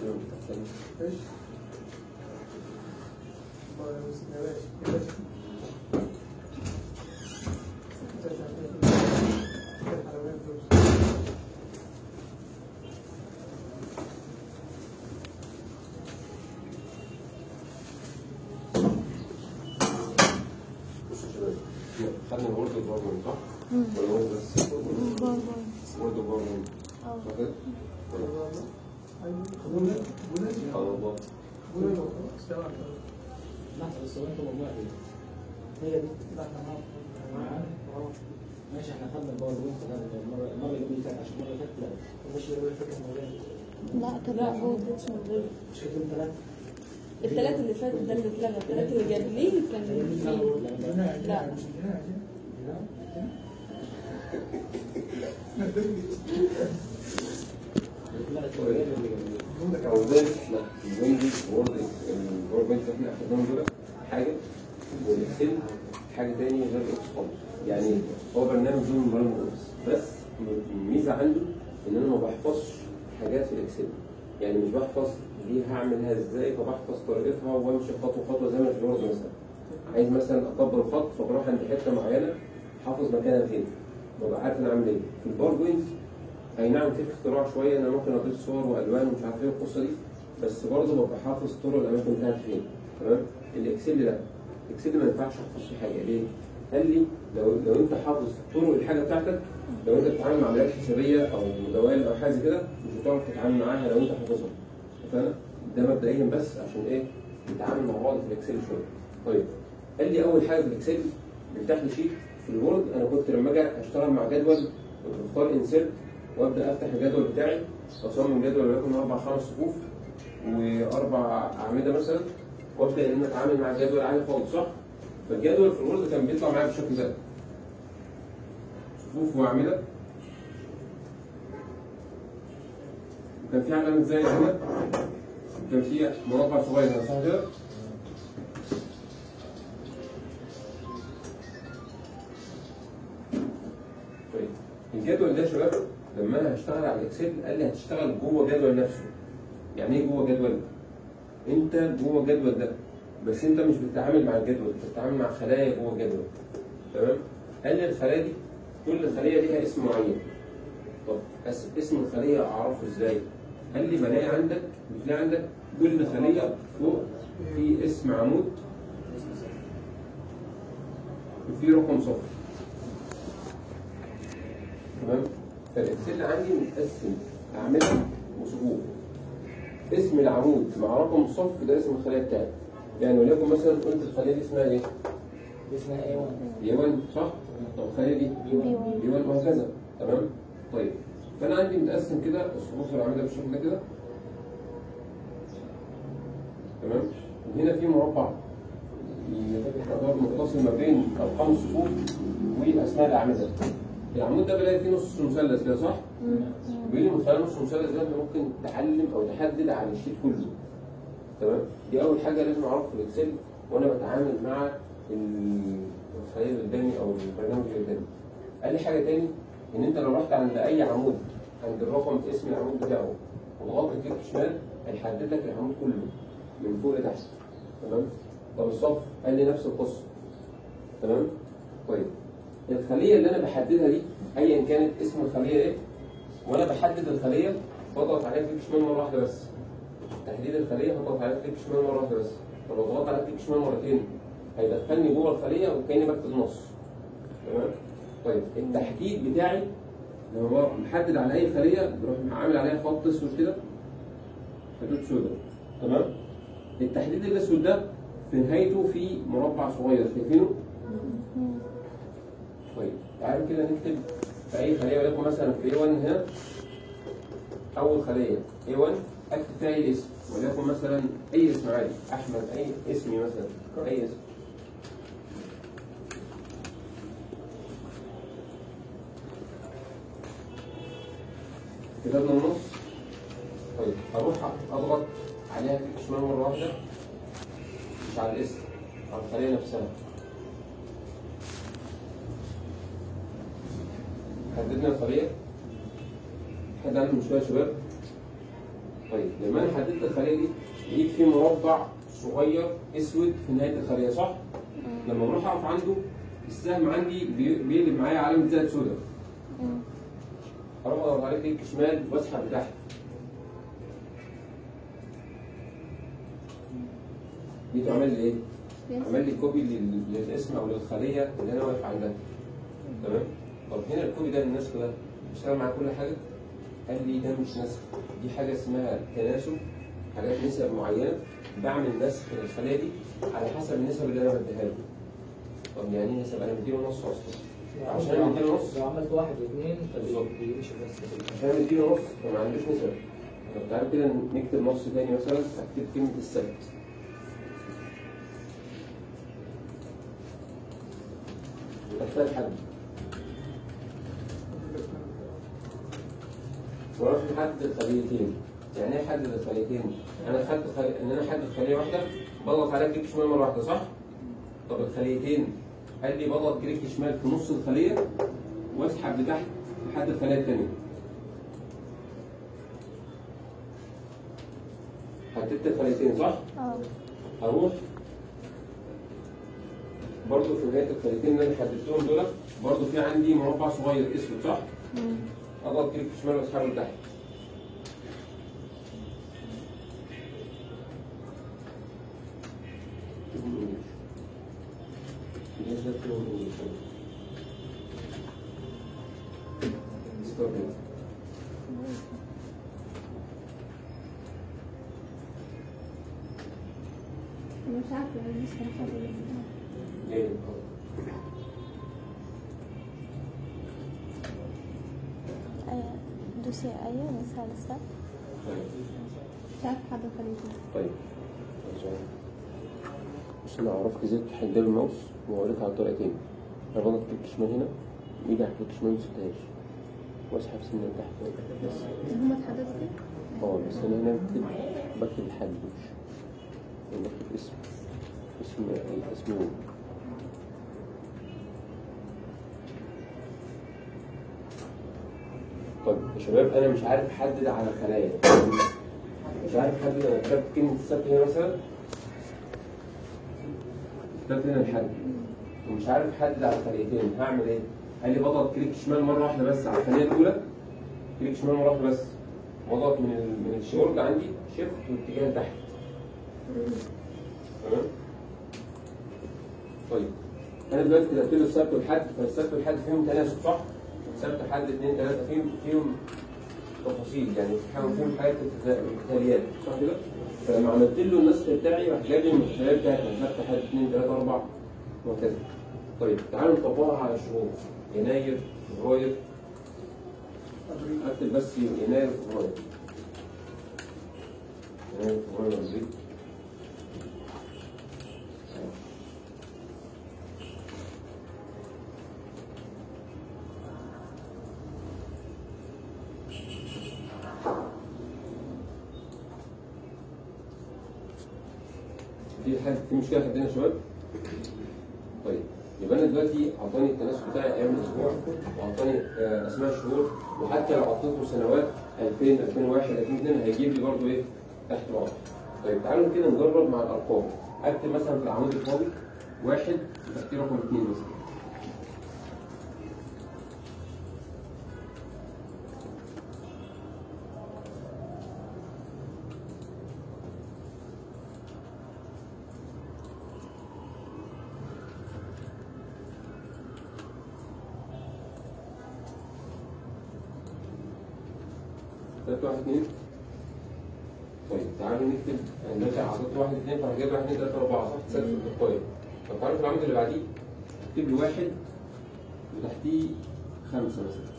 ايش؟ خدنا الورد والباربون صح؟ ولا هو بس؟ الورد والباربون صح كده؟ لحظة بس هو انتوا مجموعة ايه؟ هي دي ماشي احنا خدنا الباور بوينت المرة اللي فاتت عشان المرة اللي فاتت لا ماشي اللي فاتت لا كان موجود مش كده ثلاثة الثلاث اللي فات ده اللي اتلغى الثلاث اللي قبليه كان فيه لا وذلك احنا الويندوز الباوربوينت اللي احنا اخدناهم دول حاجه والاكسل حاجه ثانيه غير الاوفيس خالص. يعني هو برنامج ضمن برامج الاوفيس بس الميزه عنده ان انا ما بحفظش حاجات في الاكسل. يعني مش بحفظ دي هعملها ازاي فبحفظ طريقتها وامشي خطوه خطوه زي ما في الوورد مثلا. عايز مثلا اكبر الخط فبروح عند حته معينه حافظ مكانها فين ببقى عارف انا اعمل ايه. في الباوربوينت اي نعم في اختراع شويه انا ممكن اضيف صور والوان ومش عارف ايه القصه دي بس برضه ببقى حافظ طرق الاماكن بتاعتي فين. تمام. الاكسل لا الاكسل ما ينفعش احفظ فيه حاجه. ليه؟ قال لي لو انت حافظ طرق الحاجه بتاعتك لو انت بتتعامل مع عمليات حسابيه او دوائر او حاجه كده مش هتعرف تتعامل معاها لو انت حافظها. فانا ده مبدئيا بس عشان ايه نتعامل مع بعض في الاكسل شويه. طيب قال لي اول حاجه في الاكسل بيفتح لي شيت. في الوورد انا كنت لما اجي اشتغل مع جدول كنت بختار انسيرت وابدا افتح الجدول بتاعي اصمم جدول وليكن 4 5 صفوف واربع اعمده مثلا وابدا ان انا اتعامل مع الجدول عادي خالص صح؟ فالجدول في الوورد كان بيطلع معايا بالشكل ده صفوف واعمده وكان في علامه زي هنا وكان في مربع صغير هنا صح كده؟ طيب الجدول ده يا شباب لما انا هشتغل على الاكسل قال لي هتشتغل جوه جدول نفسه. يعني ايه جوه جدول؟ انت جوه الجدول ده بس انت مش بتتعامل مع الجدول انت بتتعامل مع خلايا جوه الجدول. تمام؟ قال لي الخلايا دي كل خليه ليها اسم معين. طب اسم الخليه اعرفه ازاي؟ قال لي بتلاقي عندك كل خليه فوق في اسم عمود وفي رقم صفر. تمام؟ فالاكسل عندي متقسم اعمده وصفوف. اسم العمود مع رقم الصف ده اسم الخليه بتاعي. يعني وليكن مثلا قلت الخليه دي اسمها ايه؟ اسمها A1 A1 صح؟ طب الخليه دي B1 وهكذا. تمام؟ طيب فانا عندي متقسم كده الصفوف والاعمده بالشكل ده كده. تمام؟ وهنا في مربع يعتبر متصل ما بين ارقام الصفوف واسماء الاعمده. العمود ده بلاقي فيه نص مثلث كده صح؟ بيقول لي من خلال نص المثلث ده ممكن تعلم او تحدد عن الشيت كله. تمام؟ دي اول حاجه لازم اعرفها في الاكسل وانا بتعامل مع الخليه اللي قدامي او البرنامج اللي قدامي. قال لي حاجه تاني ان انت لو رحت عند اي عمود عند الرقم اسم العمود بتاعه وضغطت كليك شمال هيحدد لك العمود كله من فوق لتحت. تمام؟ طب الصف قال لي نفس القصه. تمام؟ طيب الخليه اللي انا بحددها دي ايا كانت اسم الخليه ايه وانا بحدد الخليه بضغط عليها كليك شمال مره واحده بس. تحديد الخليه هضغط عليها كليك شمال مره واحده بس. فلو ضغطت عليها كليك شمال مرتين هيدخلني جوه الخليه وكاني بكتب نص. تمام؟ طيب التحديد بتاعي لما محدد على اي خليه بروح عامل عليها خط اسود كده خطوط سوداء. تمام؟ التحديد الاسود ده في نهايته في مربع صغير شايفينه؟ طيب تعالوا كده نكتب في اي خليه وليكن مثلا في A1 هنا اول خليه A1 اكتب فيها اي اسم وليكن مثلا اي اسم عادي احمد اي اسمي مثلا اي اسم. كتبنا النص. طيب هروح اضغط عليها كليك شمال مره واحده مش على الاسم على الخليه نفسها. حددنا الخليه. حد عنده مشكله يا شباب؟ طيب لما انا حددت الخليه دي لقيت في مربع صغير اسود في نهايه الخليه صح؟ لما بروح اقف عنده السهم عندي بيقلب معايا علامه زائد سوداء. اروح اضغط عليه كليك شمال واسحب لتحت. جيت عمل لي ايه؟ عمل لي كوبي للاسم او للخليه اللي انا واقف عندها. تمام؟ طب هنا الكوبي ده النسخ ده بيشتغل مع كل حاجه؟ قال لي ده مش نسخ، دي حاجه اسمها تناسب، حاجات نسب معينه بعمل نسخ للخليه دي على حسب النسب اللي انا بديها له. طب يعني ايه نسب؟ انا مديله نص اصلا. عشان انا مديله نص لو عملت 1 و2 بالظبط. فبيمشي بس. عشان انا مديله نص فما عندوش نسب. طب تعالى كده نكتب نص تاني مثلا، هكتب كلمه السبت. اختار حد واروح نحدد الخليتين. يعني ايه حدد الخليتين؟ انا خدت ان انا احدد خليه واحده بضغط عليها كليك شمال مره واحده صح؟ طب الخليتين قال لي بضغط كليك شمال في نص الخليه واسحب لتحت لحد الخليه الثانيه. حددت الخليتين صح؟ هروح برضه في نهايه الخليتين اللي انا حددتهم دول برضه في عندي مربع صغير اسود صح؟ اضغط كليك شمال واسحبه لتحت. مش عارفة لسه حاجة. ليه؟ دوسي أيه مثال السبت. مش عارفة حد خليته. طيب عشان اعرفك ازاي تحدد الماوس وأوريك على طريقتين. انا بضغط كليك شمال هنا وايدي على كليك شمال مسكتهاش واسحب سنة لتحت بس. هما اتحددوا كده؟ بس انا هنا بكتب الحد مش بكتب اسمه. طيب يا شباب انا مش عارف احدد على الخلايا، مش عارف احدد. انا كتبت كلمة السبت هنا مثلا، كتبت هنا الحد ومش عارف احدد على الخليتين، هعمل ايه؟ قال لي بضغط كليك شمال مرة واحدة بس على الخلية الأولى، كليك شمال مرة واحدة بس، بضغط من الشورت عندي شيفت واتجاه تحت. تمام؟ طيب انا دلوقتي كتبت له السبت والحد، فالسبت والحد فيهم تناسب صح؟ سبت حد 2 3 فيهم تفاصيل، يعني فيهم حاجات مثاليات صح كده؟ فلما عملت له النسخ بتاعي راح جاب لي المثاليات بتاعتي، سبت حد 2 3 4 وهكذا. طيب تعالوا نطبقها على الشهور. يناير فبراير، اكتب بس يناير فبراير. يناير فبراير ابريل. في مشكله حدنا يا شباب؟ طيب يبقى انا دلوقتي اعطاني التناسب بتاعي ايام الاسبوع واعطاني اسماء الشهور، وحتى لو اعطيته سنوات 2000 2001 2002 هيجيب لي برضه ايه تحت بعض. طيب تعالوا كده نجرب مع الارقام. اكتب مثلا في العمود الفاضي 1 وتحتيه رقم 2 مثلا. كتبت 1 2. طيب تعالوا نكتب دلوقتي عدد 1 2 فهجيب 1 2 3 4 صح؟ تسجل في القائمة. طب تعالوا في العمود اللي بعديه اكتب لي 1 وتحتيه 5 مثلا.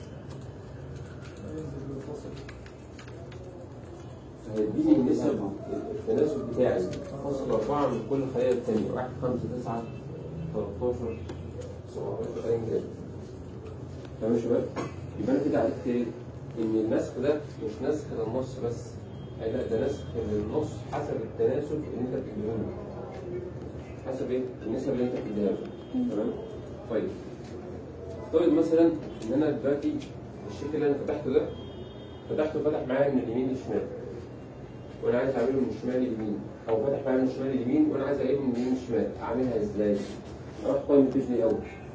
هيديني نسب التناسب بتاعي فاصل 4 من كل خلية الثانية. 1 5 9 13 17 ايا كان. تمام يا شباب؟ يبقى انا كده عرفت ايه؟ ان النسخ ده مش نسخ للنص بس، لا ده نسخ للنص حسب التناسب اللي انت بتديه له. حسب ايه؟ النسب اللي انت بتديها له. تمام؟ طيب افترض مثلا ان انا دلوقتي الشيك اللي انا فتحته ده فتح معايا من اليمين للشمال. وانا عايز اعمله من شمال ليمين، او فاتح فعلا من شمال ليمين وانا عايز اجيبه من يمين لشمال، اعملها ازاي؟ اروح قائمه بيج الاول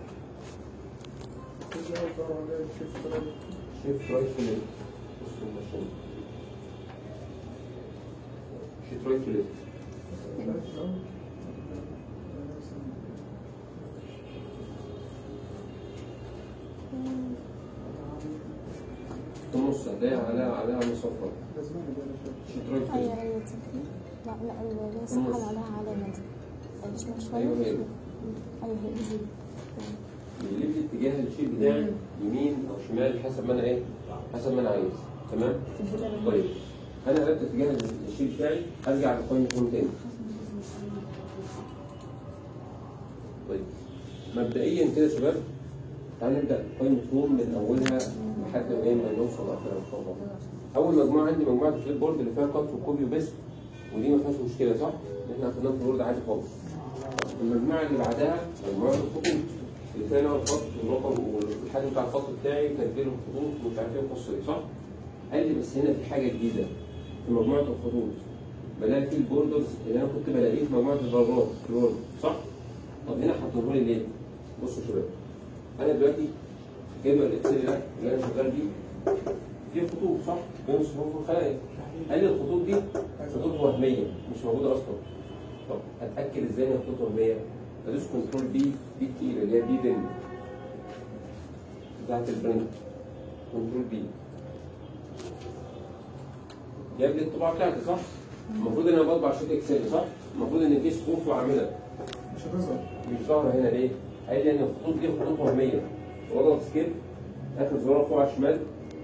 شيفت رايت كليك، شيفت رايت كليك في النص هتلاقي عليها صفرا شيفت رايت كليك. ايوه ايوه لا لا الصفحه اللي عليها علامه دي مش شويه. ايوه هي ايوه هي دي. بيقلب لي اتجاه الشيء بتاعي يمين او شمال حسب ما انا ايه؟ حسب ما انا عايز. تمام؟ طيب انا قلبت اتجاه الشيء بتاعي ارجع لقائمه هوم تاني. طيب مبدئيا كده يا شباب تعالى نبدا قائمه هوم من اولها لحد ما نوصل لاخرها ان شاء الله. اول مجموعه عندي مجموعه الفليب بورد اللي فيها كات وكوبي وبيست، ودي ما فيهاش مشكله صح؟ احنا اخدناها في الورد عادي خالص. المجموعه اللي بعدها مجموعه الخطوط اللي فيها نوع الخط والرقم والحجم بتاع الخط بتاعي وتدبير الخطوط ومش عارف ايه وقصه ايه صح؟ قال لي بس هنا في حاجه جديده في مجموعه الخطوط، بلاقي فيه البوردرز اللي انا كنت بلاقيه في مجموعه البرامات في الورد صح؟ طب هنا حطوه لي ليه؟ بصوا يا شباب انا دلوقتي جايب الاكسل ده اللي انا شغال بيه فيه خطوط صح؟ بين الصفوف والخلايا. قال لي الخطوط دي خطوط وهميه مش موجوده اصلا. طب اتاكد ازاي ان الخطوط وهميه؟ ادوس كنترول بي كتير اللي هي بي بن بتاعت البرنت، كنترول بي جاب لي الطباعه بتاعتي صح؟ المفروض ان انا بطبع شيت اكسل صح؟ المفروض ان في صفوف واعمده مش ظاهره هنا ليه؟ قال لي ان الخطوط دي خطوط وهميه. واضغط سكيب اخر زرار فوق على الشمال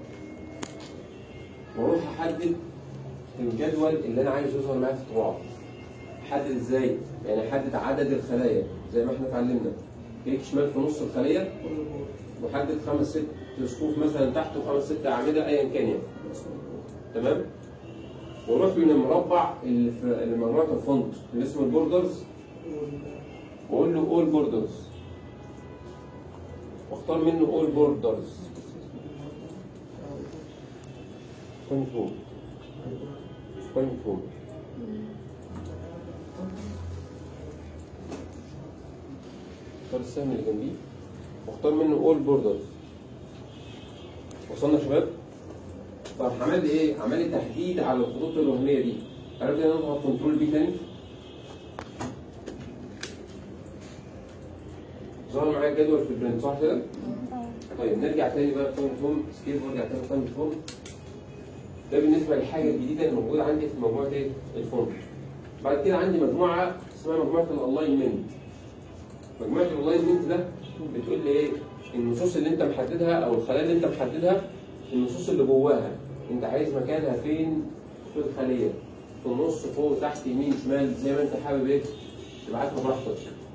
واروح احدد الجدول اللي انا عايز يظهر معايا في الطباعه. احدد ازاي؟ يعني احدد عدد الخلايا زي ما احنا اتعلمنا. كليك شمال في نص الخليه وحدد 5 6 صفوف مثلا تحت و5 6 اعمده ايا كان يعني. تمام؟ واروح من المربع اللي في مجموعه الفونت اللي اسمه البوردرز واقول له اول بوردرز واختار منه اول بوردرز كنترول كنترول اختار السهم اللي جنبيه واختار منه اول بوردرز. وصلنا يا شباب؟ طب عمل لي ايه؟ عمل لي تحديد على الخطوط الوهميه دي. عرفت ان انا اضغط كنترول بي تاني ظهر معايا الجدول في البرنت صح كده؟ طيب نرجع تاني بقى لقائمه هوم سكيب ونرجع تاني لقائمه هوم. ده بالنسبه للحاجه الجديده اللي موجوده عندي في مجموعه ايه؟ الفونت. بعد كده عندي مجموعه اسمها مجموعه الالاينمنت. مجموعه الالاينمنت ده بتقول لي ايه؟ النصوص اللي انت محددها او الخلايا اللي انت محددها النصوص اللي جواها انت عايز مكانها فين في الخليه؟ في النص فوق تحت يمين شمال زي ما انت حابب ايه؟ تبعتها براحتك.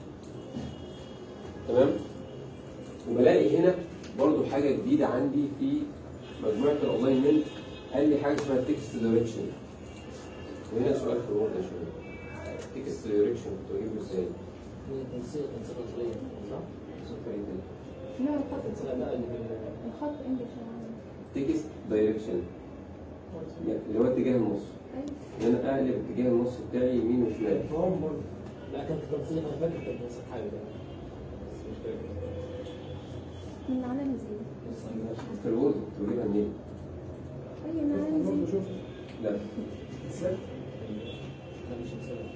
تمام؟ وبلاقي هنا برضو حاجه جديده عندي في مجموعه الالاينمنت. قال لي حاجه اسمها تكست دايركشن. وهنا سؤال في الورد يا شباب. تكست دايركشن كنت بجيبه ازاي؟ تنسيق نظريه صح؟ لا الخط لا اللي الخط انجلش تكست دايركشن اللي هو اتجاه النص. ان انا اقلب اتجاه النص بتاعي يمين وشمال. لا كان في تنسيق انا فاكر كان تنسيق حاجه كده بس مش فاكر. من علامه زي في الورد كنت بجيبها منين؟ اي من علامه زي لا لا مش مسألة.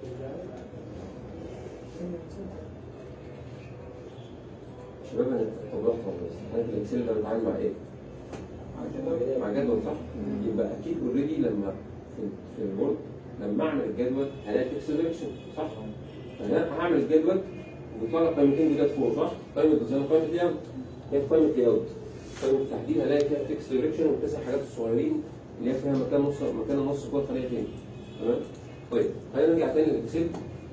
شباب انا طبقتها بس انا في الاكسل ده بتعامل مع ايه؟ مع جدول صح؟ يبقى اكيد اوريدي لما في الورد لما اعمل الجدول هلاقي تكست دايركشن صح؟ فانا هعمل الجدول وبيطلع لك قائمتين جداد فوق صح؟ قائمه ديزاين وقائمه لي اوت. هي في قائمه لي اوت. قائمه التحديد هلاقي فيها تكست دايركشن والتسع حاجات الصغيرين اللي هي فيها مكان النص جوه الخليه تاني. تمام؟ طيب خلينا نرجع تاني للاكسل.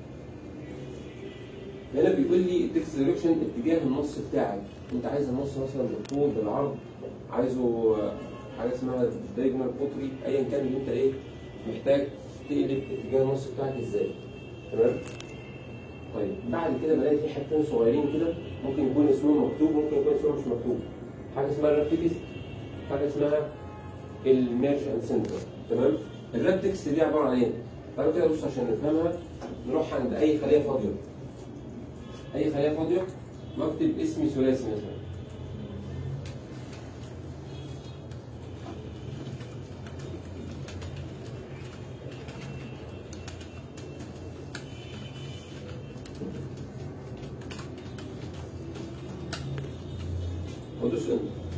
هنا بيقول لي التكست دايركشن اتجاه النص بتاعك. انت عايز النص مثلا بالطول بالعرض، عايزه حاجه اسمها دايجونال قطري، ايا كان اللي انت ايه محتاج تقلب اتجاه النص بتاعك ازاي. تمام؟ طيب بعد كده بلاقي في حاجتين صغيرين كده ممكن يكون اسمهم مكتوب ممكن يكون اسمهم مش مكتوب. حاجه اسمها الراب تكست، حاجه اسمها الميرج اند سنتر. تمام؟ الراب تكست دي عباره عن ايه؟ تعالوا كده بص عشان نفهمها. نروح عند اي خليه فاضيه، اي خليه فاضيه واكتب اسم ثلاثي مثلا. وادوس انتر.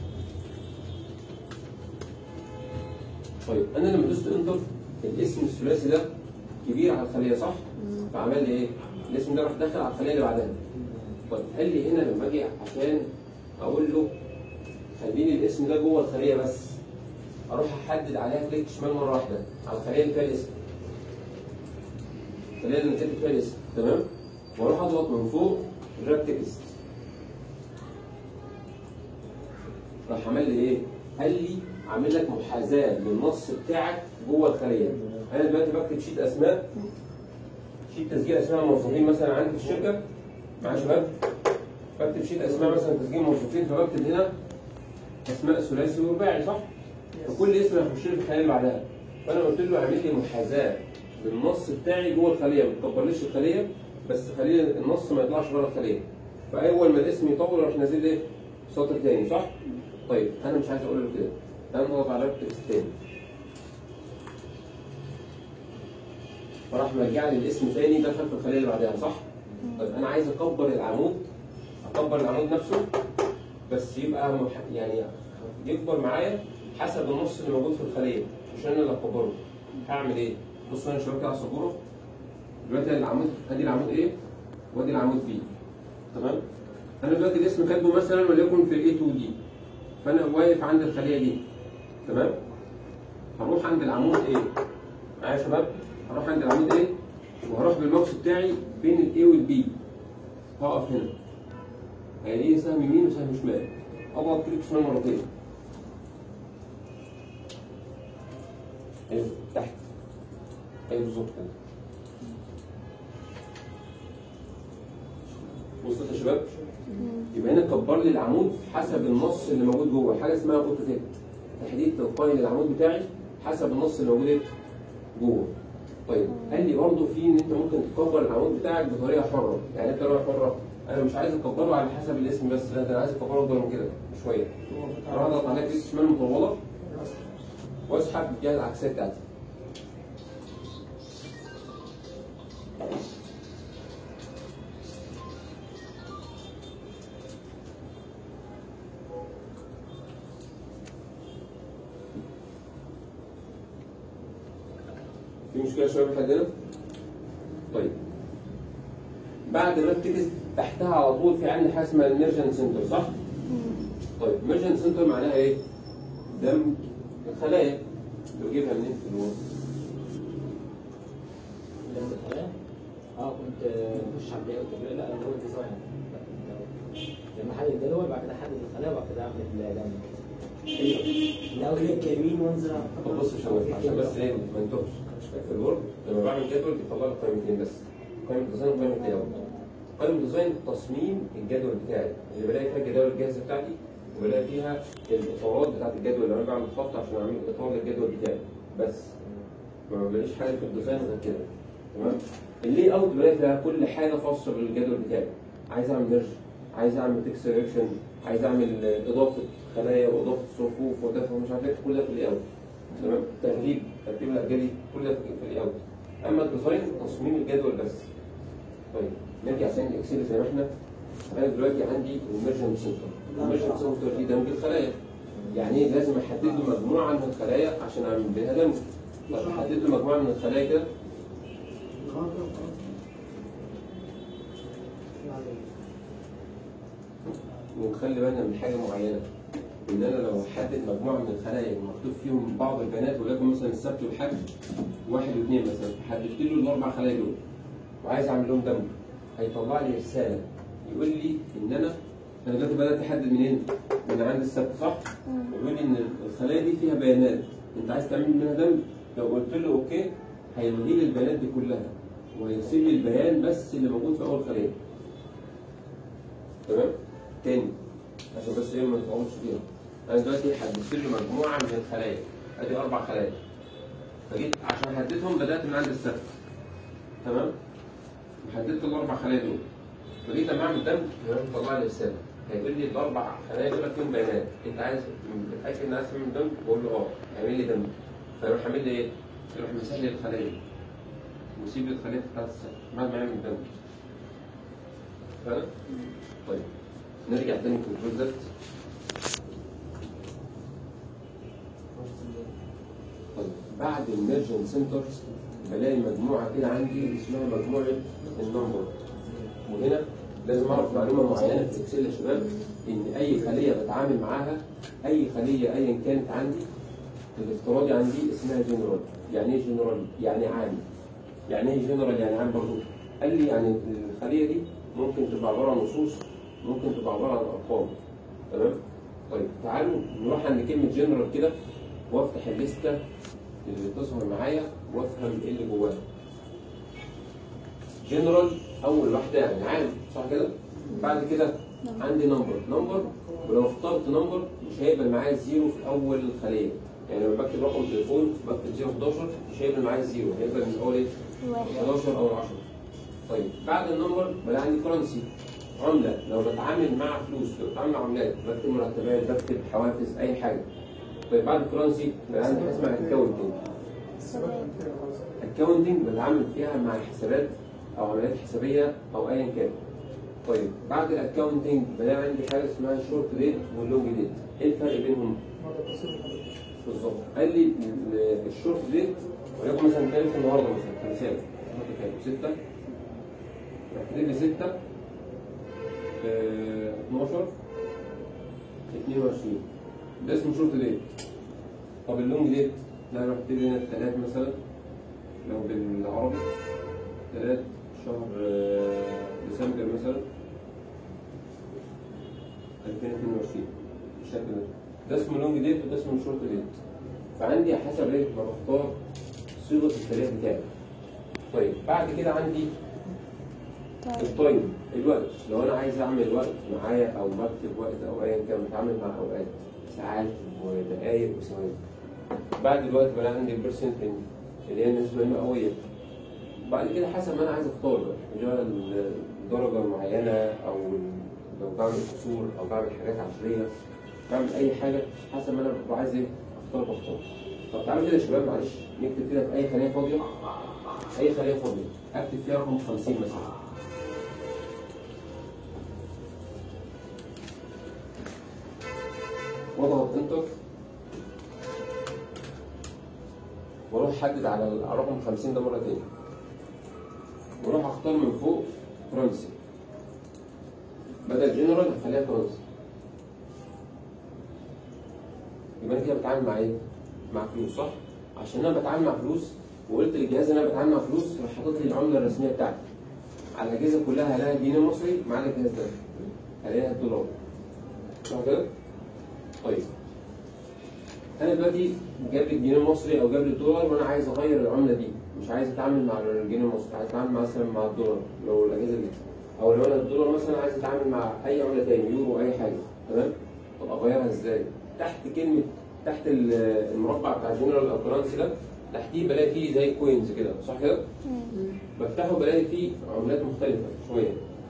طيب انا لما دوست انتر الاسم الثلاثي ده كبير على الخليه صح؟ فعمل لي ايه؟ الاسم ده راح داخل على الخليه اللي بعدها. طيب قال لي هنا لما اجي عشان اقول له خليني الاسم ده جوه الخليه بس، اروح احدد عليها كليك شمال مره واحده على الخليه اللي فيها الاسم. الخليه اللي كاتب فيها الاسم تمام؟ واروح اضغط من فوق راب تكست. راح عمل لي ايه؟ قال لي عامل لك محاذاه للنص بتاعك جوه الخليه. انا دلوقتي بكتب شيت اسماء، شيت تسجيل اسماء موظفين مثلا عندي في الشركه مع شباب، بكتب شيت اسماء مثلا تسجيل موظفين، فبكتب هنا اسماء ثلاثي ورباعي صح؟ فكل اسم هيخش لي في الخليه اللي بعدها. فانا قلت له اعمل لي محاذاه للنص بتاعي جوه الخليه، ما تكبرليش الخليه بس خلي النص ما يطلعش بره الخليه. فاول ما الاسم يطول اروح نازل ايه؟ سطر تاني صح؟ طيب انا مش عايز اقول له كده، انا اضغط على راب تكست تاني. فراح مرجع لي الاسم تاني دخل في الخليه اللي بعدها صح؟ طيب انا عايز اكبر العمود، اكبر العمود نفسه بس يبقى يعني يكبر معايا حسب النص اللي موجود في الخليه، مش انا اللي اكبره. هعمل ايه؟ بصوا انا شباب كده على السبوره. دلوقتي العمود ادي العمود ايه؟ وادي العمود بي. تمام؟ انا دلوقتي الاسم كاتبه مثلا وليكن في الاي 2 دي. فانا واقف عند الخليه دي. تمام؟ هروح عند العمود ايه؟ معايا يا شباب؟ هروح عند العمود ايه؟ وهروح بالماوس بتاعي بين الاي والبي. هقف هنا. هيلاقي سهم يمين وسهم شمال. اضغط كليك شمال مرتين. ايوه تحت. ايوه بالظبط كده. وصلت يا شباب؟ يبقى هنا كبر لي العمود حسب النص اللي موجود جوه، حاجه اسمها اوتو فيت. تحديد تلقائي للعمود بتاعي حسب النص اللي موجود جوه. طيب قال لي برضه في ان انت ممكن تكبر العمود بتاعك بطريقه حره، يعني انت طريقه حره انا مش عايز اكبره على حسب الاسم بس، لا ده انا عايز اكبره اكبر من كده شويه. اروح اضغط على كليك شمال مطوله واسحب الجهه العكسيه بتاعتي. في مشكله يا شباب لحد هنا؟ طيب بعد ما تكتب تحتها على طول في عندي حاجه اسمها الميرجن سنتر صح؟ طيب الميرجن سنتر معناها ايه؟ دمج الخلايا. بجيبها منين في الوورد؟ دمج الخلايا؟ كنت بخش على البلاي اوت، لا اللي هو الديزاين. لما احدد الجدول بعد كده احدد الخلايا وبعد كده اعمل دمج. لو كليك يمين وانزل. طب بص يا شباب عشان بس ايه ما انتوش في الوورد لما بعمل جدول بيطلع لي قائمتين بس، قائمه ديزاين وقائمه لاي اوت. قائمه ديزاين تصميم الجدول بتاعي اللي بلاقي فيها الجداول الجاهزه بتاعتي وبلاقي فيها الاطارات بتاعت الجدول اللي انا بعمل خط عشان اعمل اطار للجدول بتاعي بس. ما بلاقيش حاجه في الديزاين غير كده. تمام؟ اللي اوت بلاقي فيها كل حاجه خاصه بالجدول بتاعي. عايز اعمل ميرج، عايز اعمل تكست سيلكشن، عايز اعمل اضافه خلايا واضافه صفوف واضافه مش عارف ايه، كل ده في الاي اوت. تمام؟ ترتيب الابجدي كل ده في الاي اوت. اما الديزاين تصميم الجدول بس. طيب نرجع ثاني الاكسل زي ما احنا. انا دلوقتي عندي الميرجن سنتر. الميرجن سنتر دي دمج الخلايا. يعني ايه؟ لازم احدد له مجموعه من الخلايا عشان اعمل بيها دمج. طب احدد له مجموعه من الخلايا كده. ونخلي بالنا من حاجه معينه، ان انا لو احدد مجموعه من الخلايا مكتوب فيهم بعض البيانات ولكن مثلا السبت والحد 1 و2 مثلا، حددت له الاربع خلايا دول وعايز اعمل لهم دمج، هيطلع لي رساله يقول لي ان انا دلوقتي بدات احدد منين؟ من عند السبت صح؟ ويقول لي ان الخلايا دي فيها بيانات انت عايز تعمل منها دمج. لو قلت له اوكي هيلغي لي البيانات دي كلها وهيرسل لي البيان بس اللي موجود في اول خليه. تمام؟ تاني عشان بس ايه ما نتغلطش فيها. انا دلوقتي حددت له مجموعه من الخلايا، ادي 4 خلايا. فجيت عشان حددتهم بدات من عند السبت. تمام؟ وحددت الاربع خلايا دول. فجيت لما اعمل دمج يروح مطلع لي رساله هيقول لي الاربع خلايا دول فيهم بيانات، انت عايز متاكد ان عايز تعمل دمج؟ بقول له اه اعمل لي دمج. فيروح عامل لي ايه؟ يروح مسح لي الخلايا ويسيب لي الخلايا بتاعت السبت بعد ما يعمل دمج. فاهم؟ طيب نرجع تاني للكنترول ده. طيب بعد الميرجن سنترز بلاقي مجموعه كده عندي اسمها مجموعه النمبر. وهنا لازم اعرف معلومه معينه في الاكسل يا شباب، ان اي خليه بتعامل معاها، اي خليه ايا كانت عندي الافتراضي عندي اسمها جنرال. يعني ايه جنرال؟ يعني عام. يعني ايه جنرال؟ يعني عام برضه. قال لي يعني الخليه دي ممكن تبقى عباره عن نصوص، ممكن تبقى عباره عن ارقام. تمام؟ طيب تعالوا نروح عند كلمه جنرال كده وافتح الليسته اللي بتظهر معايا وافهم ايه اللي جواها. جنرال اول واحده يعني عام، صح كده؟ بعد كده عندي نمبر، ولو اخترت نمبر مش هيقبل معايا الزيرو في اول خليه. يعني لما بكتب رقم تليفون بكتب 011 مش هيقبل معايا الزيرو، هيقبل من اول ايه؟ 11 او 10. طيب بعد النمبر بلاقي عندي كرنسي، عمله. لو بتعامل مع فلوس، لو بتعامل مع عملات، بكتب مرتبات، بكتب حوافز، اي حاجه. طيب بعد الكرنسي بلاقي عندي حاجه اسمها اكونتنج. اكونتنج بتعامل فيها مع حسابات او عمليات حسابيه او ايا كان. طيب بعد الاكونتنج بلاقي عندي حاجه اسمها شورت ديت واللونج ديت. ايه الفرق بينهم؟ بالظبط. قال لي الشورت ديت وليكن مثلا تاريخ النهارده مثلا كمثال كام؟ 6 اكتب لي 6 12 22 ده اسمه شورت ديت. طب اللونج ديت لا انا بكتب هنا 3 مثلا لو بالعربي 3 شهر ديسمبر مثلا 2022 بالشكل ده اسمه لونج ديت وده اسمه شورت ديت. فعندي حسب ايه ما بختار صيغه التاريخ بتاعي. طيب بعد كده عندي التايم، الوقت. لو انا عايز اعمل وقت معايا او بكتب وقت او ايا كان بتعامل مع اوقات ساعات ودقائق وثواني. بعد الوقت بلاقي عندي البرسنتنج اللي هي النسبه المئويه. بعد كده حسب ما انا عايز اختار بقى اللي هو الدرجه المعينه او لو بعمل كسور او بعمل حاجات عشريه بعمل اي حاجه حسب ما انا ببقى عايز ايه اختار بختار. طب تعالوا كده يا شباب معلش نكتب كده في اي خليه فاضيه، اي خليه فاضيه اكتب فيها رقم 50 مثلا. واضغط انتر واروح احدد على الرقم 50 ده مره تاني واروح اختار من فوق كرنسي بدل جنرال هخليها كرنسي. يبقى انا كده بتعامل مع ايه؟ مع فلوس، صح؟ عشان انا بتعامل مع فلوس وقلت للجهاز ان انا بتعامل مع فلوس راح حاطط لي العمله الرسميه بتاعتي. على الاجهزه كلها هلاقي الجنيه المصري ما عدا الجهاز ده هلاقيها الدولار، صح كده؟ طيب انا دلوقتي جاب لي الجنيه المصري او جاب لي الدولار وانا عايز اغير العمله دي، مش عايز اتعامل مع الجنيه المصري، عايز اتعامل مثلا مع الدولار لو الاجهزه دي، او لو انا الدولار مثلا عايز اتعامل مع اي عمله تاني يورو اي حاجه. تمام؟ طب اغيرها ازاي؟ تحت كلمه تحت المربع بتاع جنرال او كرنسي ده تحتيه بلاقي فيه زي كوينز كده، صح كده؟ بفتحه بلاقي فيه عملات مختلفه شويه.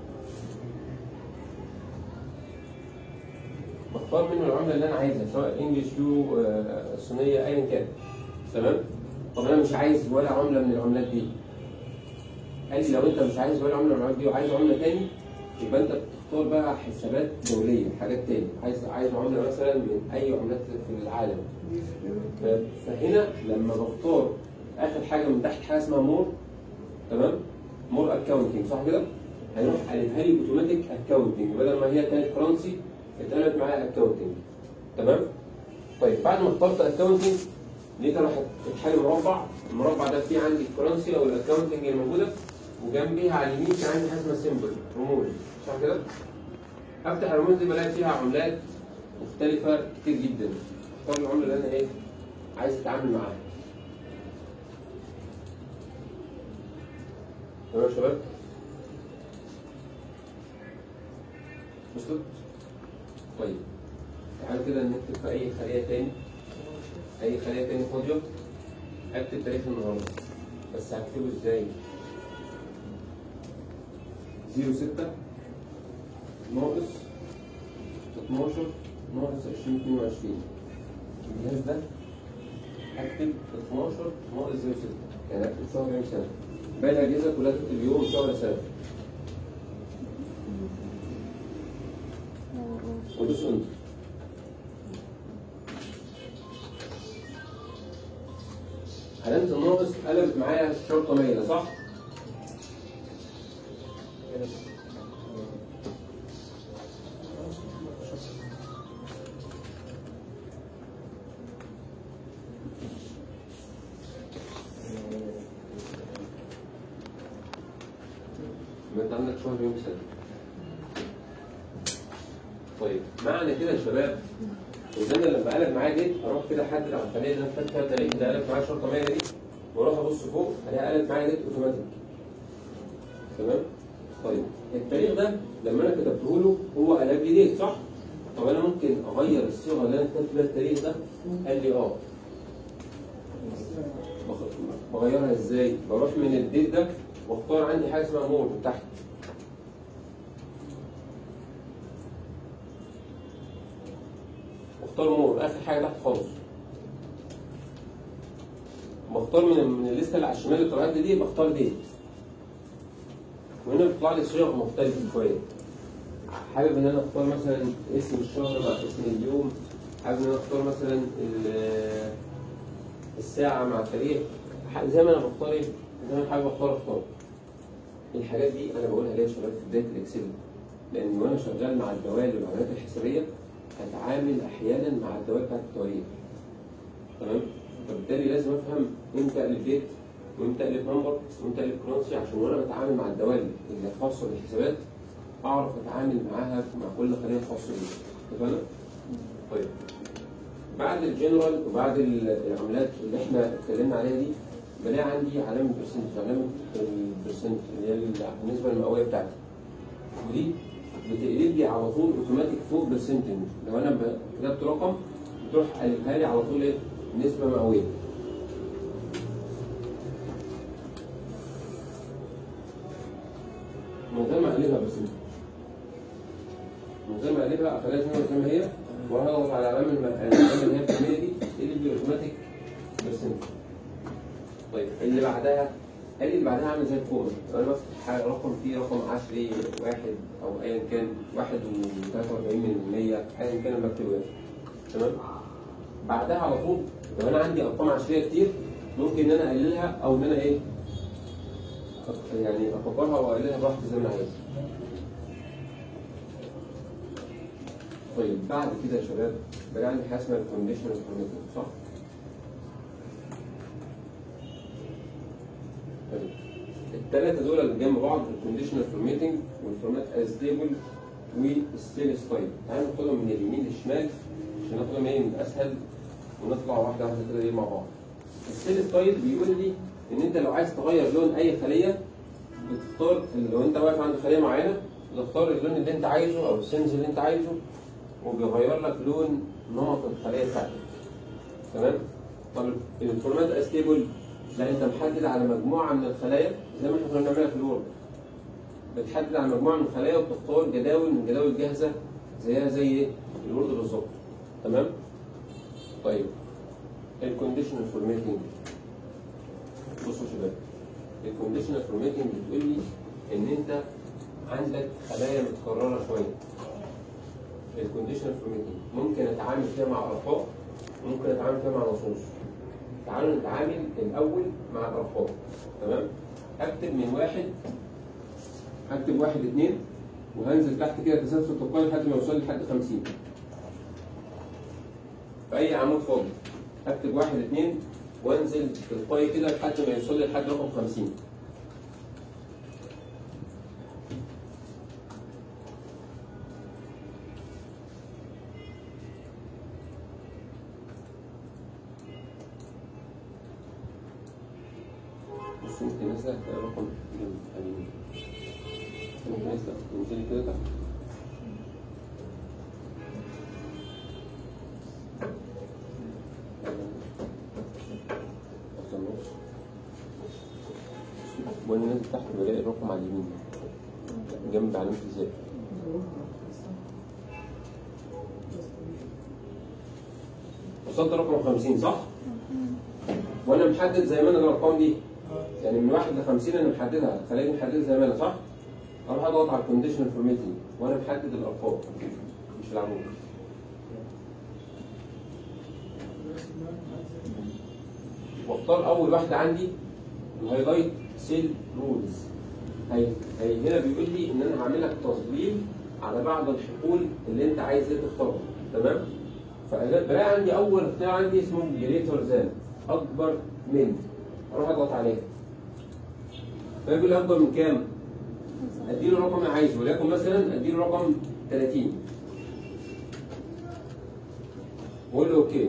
بختار منه العمله اللي انا عايزها سواء انجلش يورو الصينيه ايا كان. تمام؟ طب انا مش عايز ولا عمله من العملات دي. قال لي لو انت مش عايز ولا عمله من العملات دي وعايز عمله تاني يبقى انت بتختار بقى حسابات دوليه، حاجات تاني، عايز عمله مثلا من اي عملات في العالم. فهنا لما بختار اخر حاجه من تحت حاجه اسمها مور، تمام؟ مور اكونتنج، صح كده؟ هيروح قالبها لي اوتوماتيك اكونتنج بدل ما هي كانت كرنسي اتقلبت معايا اكونتنج. تمام؟ طيب بعد ما اخترت اكونتنج لقيت انا فاتح لي مربع، المربع ده فيه عندي الكرنسي او الاكونتنج الموجوده وجنبيها على اليمين في عندي حاجه اسمها سيمبل رموز، صح كده؟ افتح الرموز دي بلاقي فيها عملات مختلفه كتير جدا. اختار العمله اللي انا ايه؟ عايز اتعامل معاها. تمام يا شباب؟ وصلت؟ طيب تعالوا كده نكتب في اي خليه تاني، اي خليه تاني فاضيه، اكتب تاريخ النهارده، بس هكتبه ازاي؟ 06 ناقص 12 ناقص 2022. الجهاز ده هكتب 12 ناقص 06، يعني هكتب شهر يوم سنة. باقي الأجهزة كلها تكتب يوم شهر سنة. ودوس انتر. علامة الناقص قلبت معايا الشرطة مايلة، صح؟ يبقى انت عندك شهر يوم سنة. طيب معنى كده يا شباب ان انا لما قلب معايا دي اروح كده احدد على الخليه اللي انا خدت فيها التاريخ ده قلب معايا الشرطه مايله دي، واروح ابص فوق الاقيها قلب معايا دي اوتوماتيك. تمام؟ طيب التاريخ ده لما انا كتبته له هو قلب لي ديت، صح؟ طب انا ممكن اغير الصيغه اللي انا كتبت بيها التاريخ ده؟ قال لي اه. بغيرها ازاي؟ بروح من الديت ده واختار عندي حاجه اسمها مور تحت. اختار مور اخر حاجه تحت خالص. بختار من الليسته اللي على الشمال اللي طلعت لي دي، بختار ديت. وهنا بيطلع لي صيغ مختلفه شويه. حابب ان انا اختار مثلا اسم الشهر مع اسم اليوم، حابب ان انا اختار مثلا الساعه مع التاريخ، زي ما انا بختار ايه؟ زي ما انا حابب اختار. الحاجات دي انا بقولها ليه يا شباب في بدايه الاكسل؟ لان وانا شغال مع الدوال والعمليات الحسابيه هتعامل احيانا مع الدوال بتاعت التواريخ. تمام؟ فبالتالي لازم افهم امتى اقلب ديت وامتى اقلب نمبر وامتى اقلب كرونسي، عشان وانا بتعامل مع الدوال اللي خاصه بالحسابات اعرف اتعامل معاها مع كل خليه خاصه بيها. اتفقنا؟ طيب بعد الجنرال وبعد العمليات اللي احنا اتكلمنا عليها دي بلاقي عندي علامه برسنت، علامه البرسنت اللي هي النسبه المئويه بتاعتي. ودي بتقلب لي على طول اوتوماتيك فوق برسنتنج. لو انا كتبت رقم بتروح قلبها لي على طول ايه؟ نسبه مئويه. من غير ما اقلبها برسنت، من غير ما اقلبها اخليها زي ما هي، وهضغط على العلامه اللي هي الكميه دي تقلب لي اوتوماتيك برسنت. طيب اللي بعدها قال لي اللي بعدها عامل زي الكومه. لو انا بفتح رقم فيه رقم 10 واحد او ايا كان 1.43% ايا كان اللي بكتبه يعني. تمام؟ بعدها على طول لو انا عندي ارقام عشريه كتير ممكن ان انا اقللها او ان انا ايه؟ يعني اكبرها واقللها براحتي زي ما انا عايز. طيب بعد كده يا شباب بقى عندي حاجه اسمها الكونديشنال فورماتنج، صح؟ طيب الثلاثه دول اللي جنب بعض، الكونديشنال فورماتنج والفورمات از تيبل والستيل ستايل. تعالوا ناخدهم من اليمين للشمال عشان ناخدهم ايه من اسهل ونطلع واحده واحده كده ايه مع بعض. الستيل ستايل بيقول لي ان انت لو عايز تغير لون اي خليه بتختار، لو انت واقف عند خليه معينه بتختار اللون اللي انت عايزه او السنس اللي انت عايزه وبيغير لك لون نمط الخليه بتاعتك. تمام؟ طب الفورمات استيبل لا، انت محدد على مجموعه من الخلايا زي ما احنا كنا بنعملها في الوورد. بتحدد على مجموعه من الخلايا وبتختار جداول من جداول جاهزه زيها زي ايه؟ الوورد بالظبط. تمام؟ طيب الكونديشنال فورماتنج، بصوا يا شباب، الكونديشنال فورماتنج بتقول لي ان انت عندك خلايا متكرره شويه. الكونديشنال فورماتنج ممكن اتعامل فيها مع ارقام وممكن اتعامل فيها مع نصوص. تعالوا نتعامل الاول مع الارقام. تمام؟ اكتب من واحد، اكتب 1 2 وهنزل تحت كده تسلسل تلقائي لحد ما يوصل لحد 50. في اي عمود فاضي اكتب 1 2 وانزل تلقائي كده لحد ما يوصل لي لحد رقم 50. بص ممكن نزل رقم اليمين، ممكن نزل تنزلي كده تحت. أصلا وانا نازل تحت بلاقي الرقم على اليمين جنب علامة الزائد. وصلت رقم 50 صح؟ وانا محدد زي ما انا الارقام دي، يعني من 1 ل 50 انا محددها، خليني محددها زي ما انا صح؟ اروح اضغط على الكونديشنال فورماتنج وانا محدد الارقام مش العمود. واختار اول واحده عندي الهايلايت سيل رولز. هي هنا بيقول لي ان انا هعمل لك تظليل على بعض الحقول اللي انت عايز تختارها، تمام؟ فبلاقي عندي اول اختيار عندي اسمه جريتر ذان، اكبر من، اروح اضغط عليه. فيقول لي اكبر من كام؟ اديله الرقم اللي عايزه، وليكن مثلا اديله رقم 30 واقول له اوكي.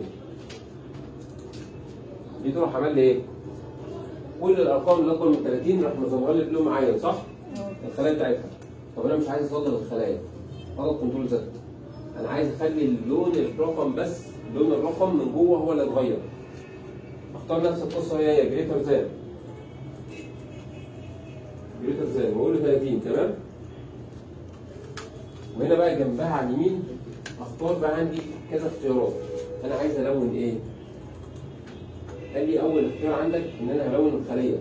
دي تروح عمل لي ايه؟ كل الارقام اللي اكبر من 30 راح مظهرها لي بلون معين صح؟ الخلايا بتاعتها. طب انا مش عايز اظلل الخلايا، اضغط كنترول زد. انا عايز اخلي اللون الرقم بس، لون الرقم من جوه هو اللي اتغير. اختار نفس القصه هي جريتر ذان. جريتر ذان واقول له 30 تمام؟ وهنا بقى جنبها على اليمين اختار بقى عندي كذا اختيارات. انا عايز الون ايه؟ قال لي اول اختيار عندك ان انا هلون الخليه.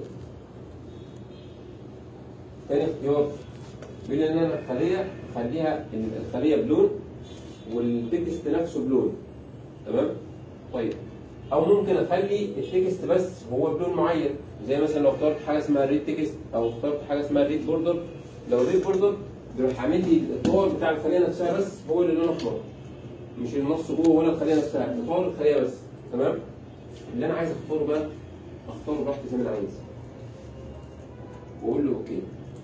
ثاني اختيار بيقول لي ان انا الخليه اخليها الخليه بلون والتكست نفسه بلون، تمام؟ طيب او ممكن اخلي التكست بس هو بلون معين، زي مثلا لو اخترت حاجه اسمها ريد تكست او اخترت حاجه اسمها ريد بوردر. لو ريد بوردر بيروح عامل لي الاطار بتاع الخليه نفسها بس هو اللي لونه احمر، مش النص جوه ولا الخليه نفسها، اطار الخليه بس، تمام؟ اللي انا عايز اختاره بقى اختاره براحتي زي ما انا عايز واقول له اوكي.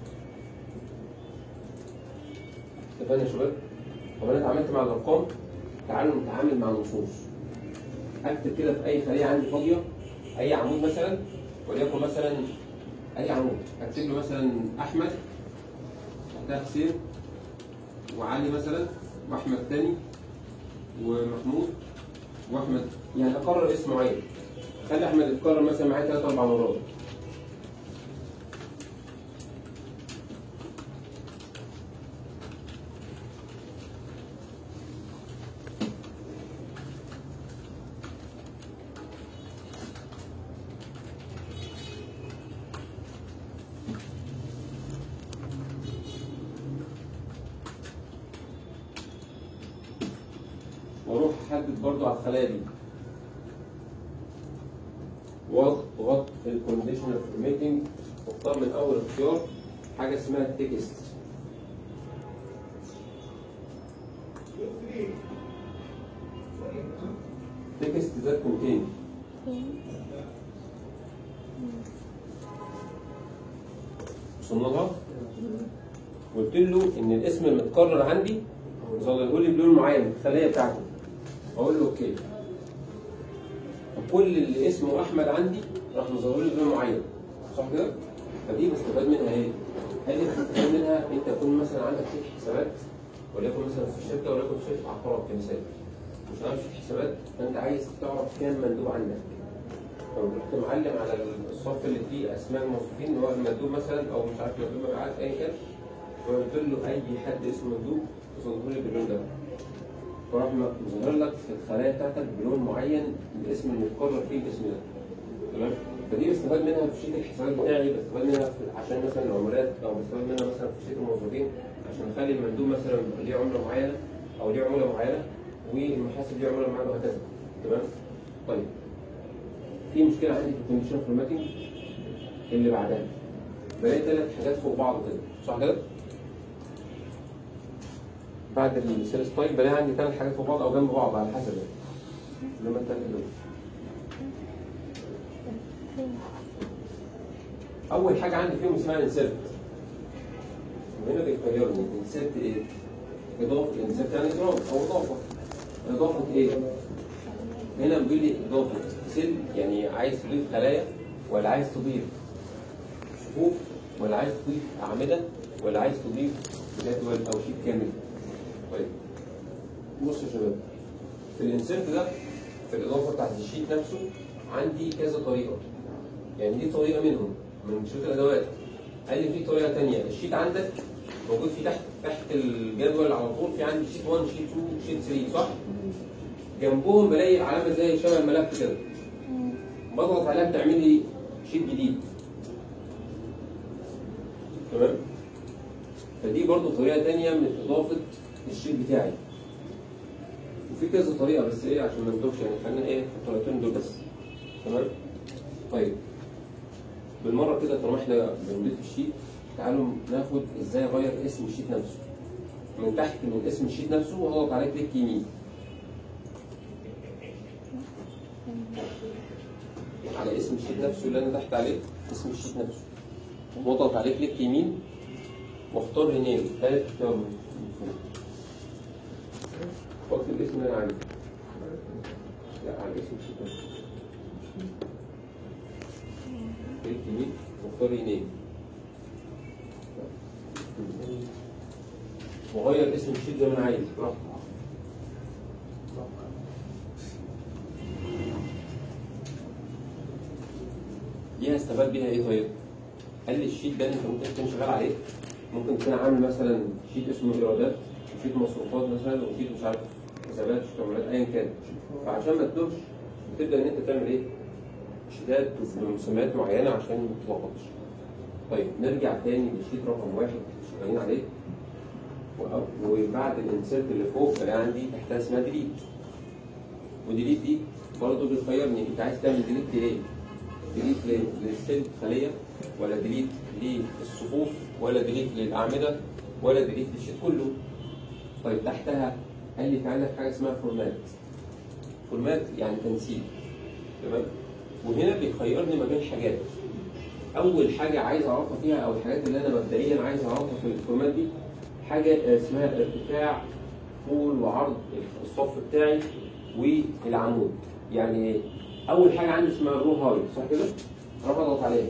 اتفقنا يا شباب؟ طب انا اتعاملت مع الارقام، تعالوا نتعامل مع النصوص. اكتب كده في اي خليه عندي فاضيه اي عمود مثلا، وليكن مثلا اي عمود اكتب له مثلا احمد، تحتها حسين وعلي مثلا واحمد تاني ومحمود واحمد، يعني اقرر اسم معين. خلي احمد يتكرر مثلا معايا 3 4 مرات. واروح احدد برضو على الخلايا دي واضغط في الكونديشنال فورماتنج واختار من اول اختيار حاجه اسمها التكست. تكست ذات كونتين. وصلنا لها؟ قلت له ان الاسم المتكرر عندي ظلله لي بلون معين في الخليه بتاعته. اقول له اوكي. فكل اللي اسمه احمد عندي راح مظهر لي بلون معين، صح كده؟ فدي بستفاد منها ايه؟ قال لي بستفاد منها انت يكون مثلا عندك شركه حسابات، وليكن مثلا في الشركه وليكن في شركه عقارات كمثال. مش عارف شركه حسابات فانت عايز تعرف كام مندوب عندك. فرحت معلم على الصف اللي فيه اسماء الموظفين اللي هو المندوب مثلا او مش عارف مندوب مبيعات ايا كان، وقلت له اي حد اسمه مندوب ظهر لي باللون ده. فراح مظهر لك في الخلايا بتاعتك بلون معين الاسم اللي متكرر فيه الاسم ده. تمام؟ فدي بستفاد منها في شيت الحسابات بتاعي، بستفاد منها عشان مثلا العملات، او بستفاد منها مثلا في شيت الموظفين عشان اخلي المندوب مثلا ليه عمله معينه او ليه عمله معينه والمحاسب ليه عمله معينه وهكذا. تمام؟ طيب في مشكله عندي في الكونديشن فورماتنج اللي بعدها. بلاقي 3 حاجات فوق بعض كده، صح كده؟ بعد السيل ستايل بلاقي عندي 3 حاجات فوق بعض او جنب بعض على حسب يعني. اللي هم ال3 دول. اول حاجه عندي فيهم اسمها انسيرت. وهنا بيخيرني انسيرت ايه؟ اضافه. انسيرت يعني اضافه او اضافه. اضافه ايه؟ هنا بيقول لي اضافه سيل، يعني عايز تضيف خلايا ولا عايز تضيف صفوف ولا عايز تضيف اعمده ولا عايز تضيف جدول او شيت كامل. طيب بصوا يا شباب، في الانسيرت ده في الاضافه بتاعت الشيت نفسه عندي كذا طريقه. يعني دي طريقه منهم من شركه الادوات قال لي في طريقه ثانيه، الشيت عندك موجود في تحت الجدول على طول، في عندي شيت 1 شيت 2 شيت 3 صح؟ جنبهم بلاقي علامه زي شبه الملف كده، بضغط عليها بتعمل لي شيت جديد. تمام؟ فدي برضو طريقه ثانيه من اضافه الشيت بتاعي. وفي كذا طريقه بس ايه عشان ما نتوهش يعني، خلينا ايه في الطريقتين دول بس. تمام؟ طيب بالمره كده طالما احنا بنضيف الشيت، تعالوا ناخد ازاي اغير اسم الشيت نفسه. من تحت من اسم الشيت نفسه واضغط عليه كليك يمين. على اسم الشيت نفسه اللي انا تحت عليه اسم الشيت نفسه، واضغط عليه كليك يمين واختار رينيم. ثالث اختيار واكتب الاسم اللي انا عايزه. لا على اسم الشيت نفسه. كليك يمين واختار رينيم. وغير اسم الشيت زي ما انا عايز. دي هستفاد بيها ايه طيب؟ قال لي الشيت ده انت ممكن تكون شغال عليه، ممكن تكون عامل مثلا شيت اسمه ايرادات وشيت مصروفات مثلا وشيت مش عارف حسابات اشتغالات ايا كان. فعشان ما تتوهش بتبدا ان انت تعمل ايه؟ شيتات بمسميات معينه عشان ما تتلخبطش. طيب نرجع تاني للشيت رقم 1 شغالين عليه، وبعد الانسيرت اللي فوق بلاقي عندي تحتها اسمها ديليت. وديليت دي برضه بتخيرني انت عايز تعمل ديليت لايه؟ ديليت للسيل خليه، ولا ديليت للصفوف، ولا ديليت للاعمده، ولا ديليت للشيت كله. طيب تحتها قال لي في عندك حاجه اسمها فورمات. فورمات يعني تنسيق. تمام؟ وهنا بيخيرني ما بين حاجات. اول حاجه عايز اعرفها فيها او الحاجات اللي انا مبدئيا عايز اعرفها في الفورمات دي حاجه اسمها ارتفاع طول وعرض الصف بتاعي والعمود. يعني اول حاجه عندي اسمها الرو هاي صح كده؟ اروح اضغط عليها.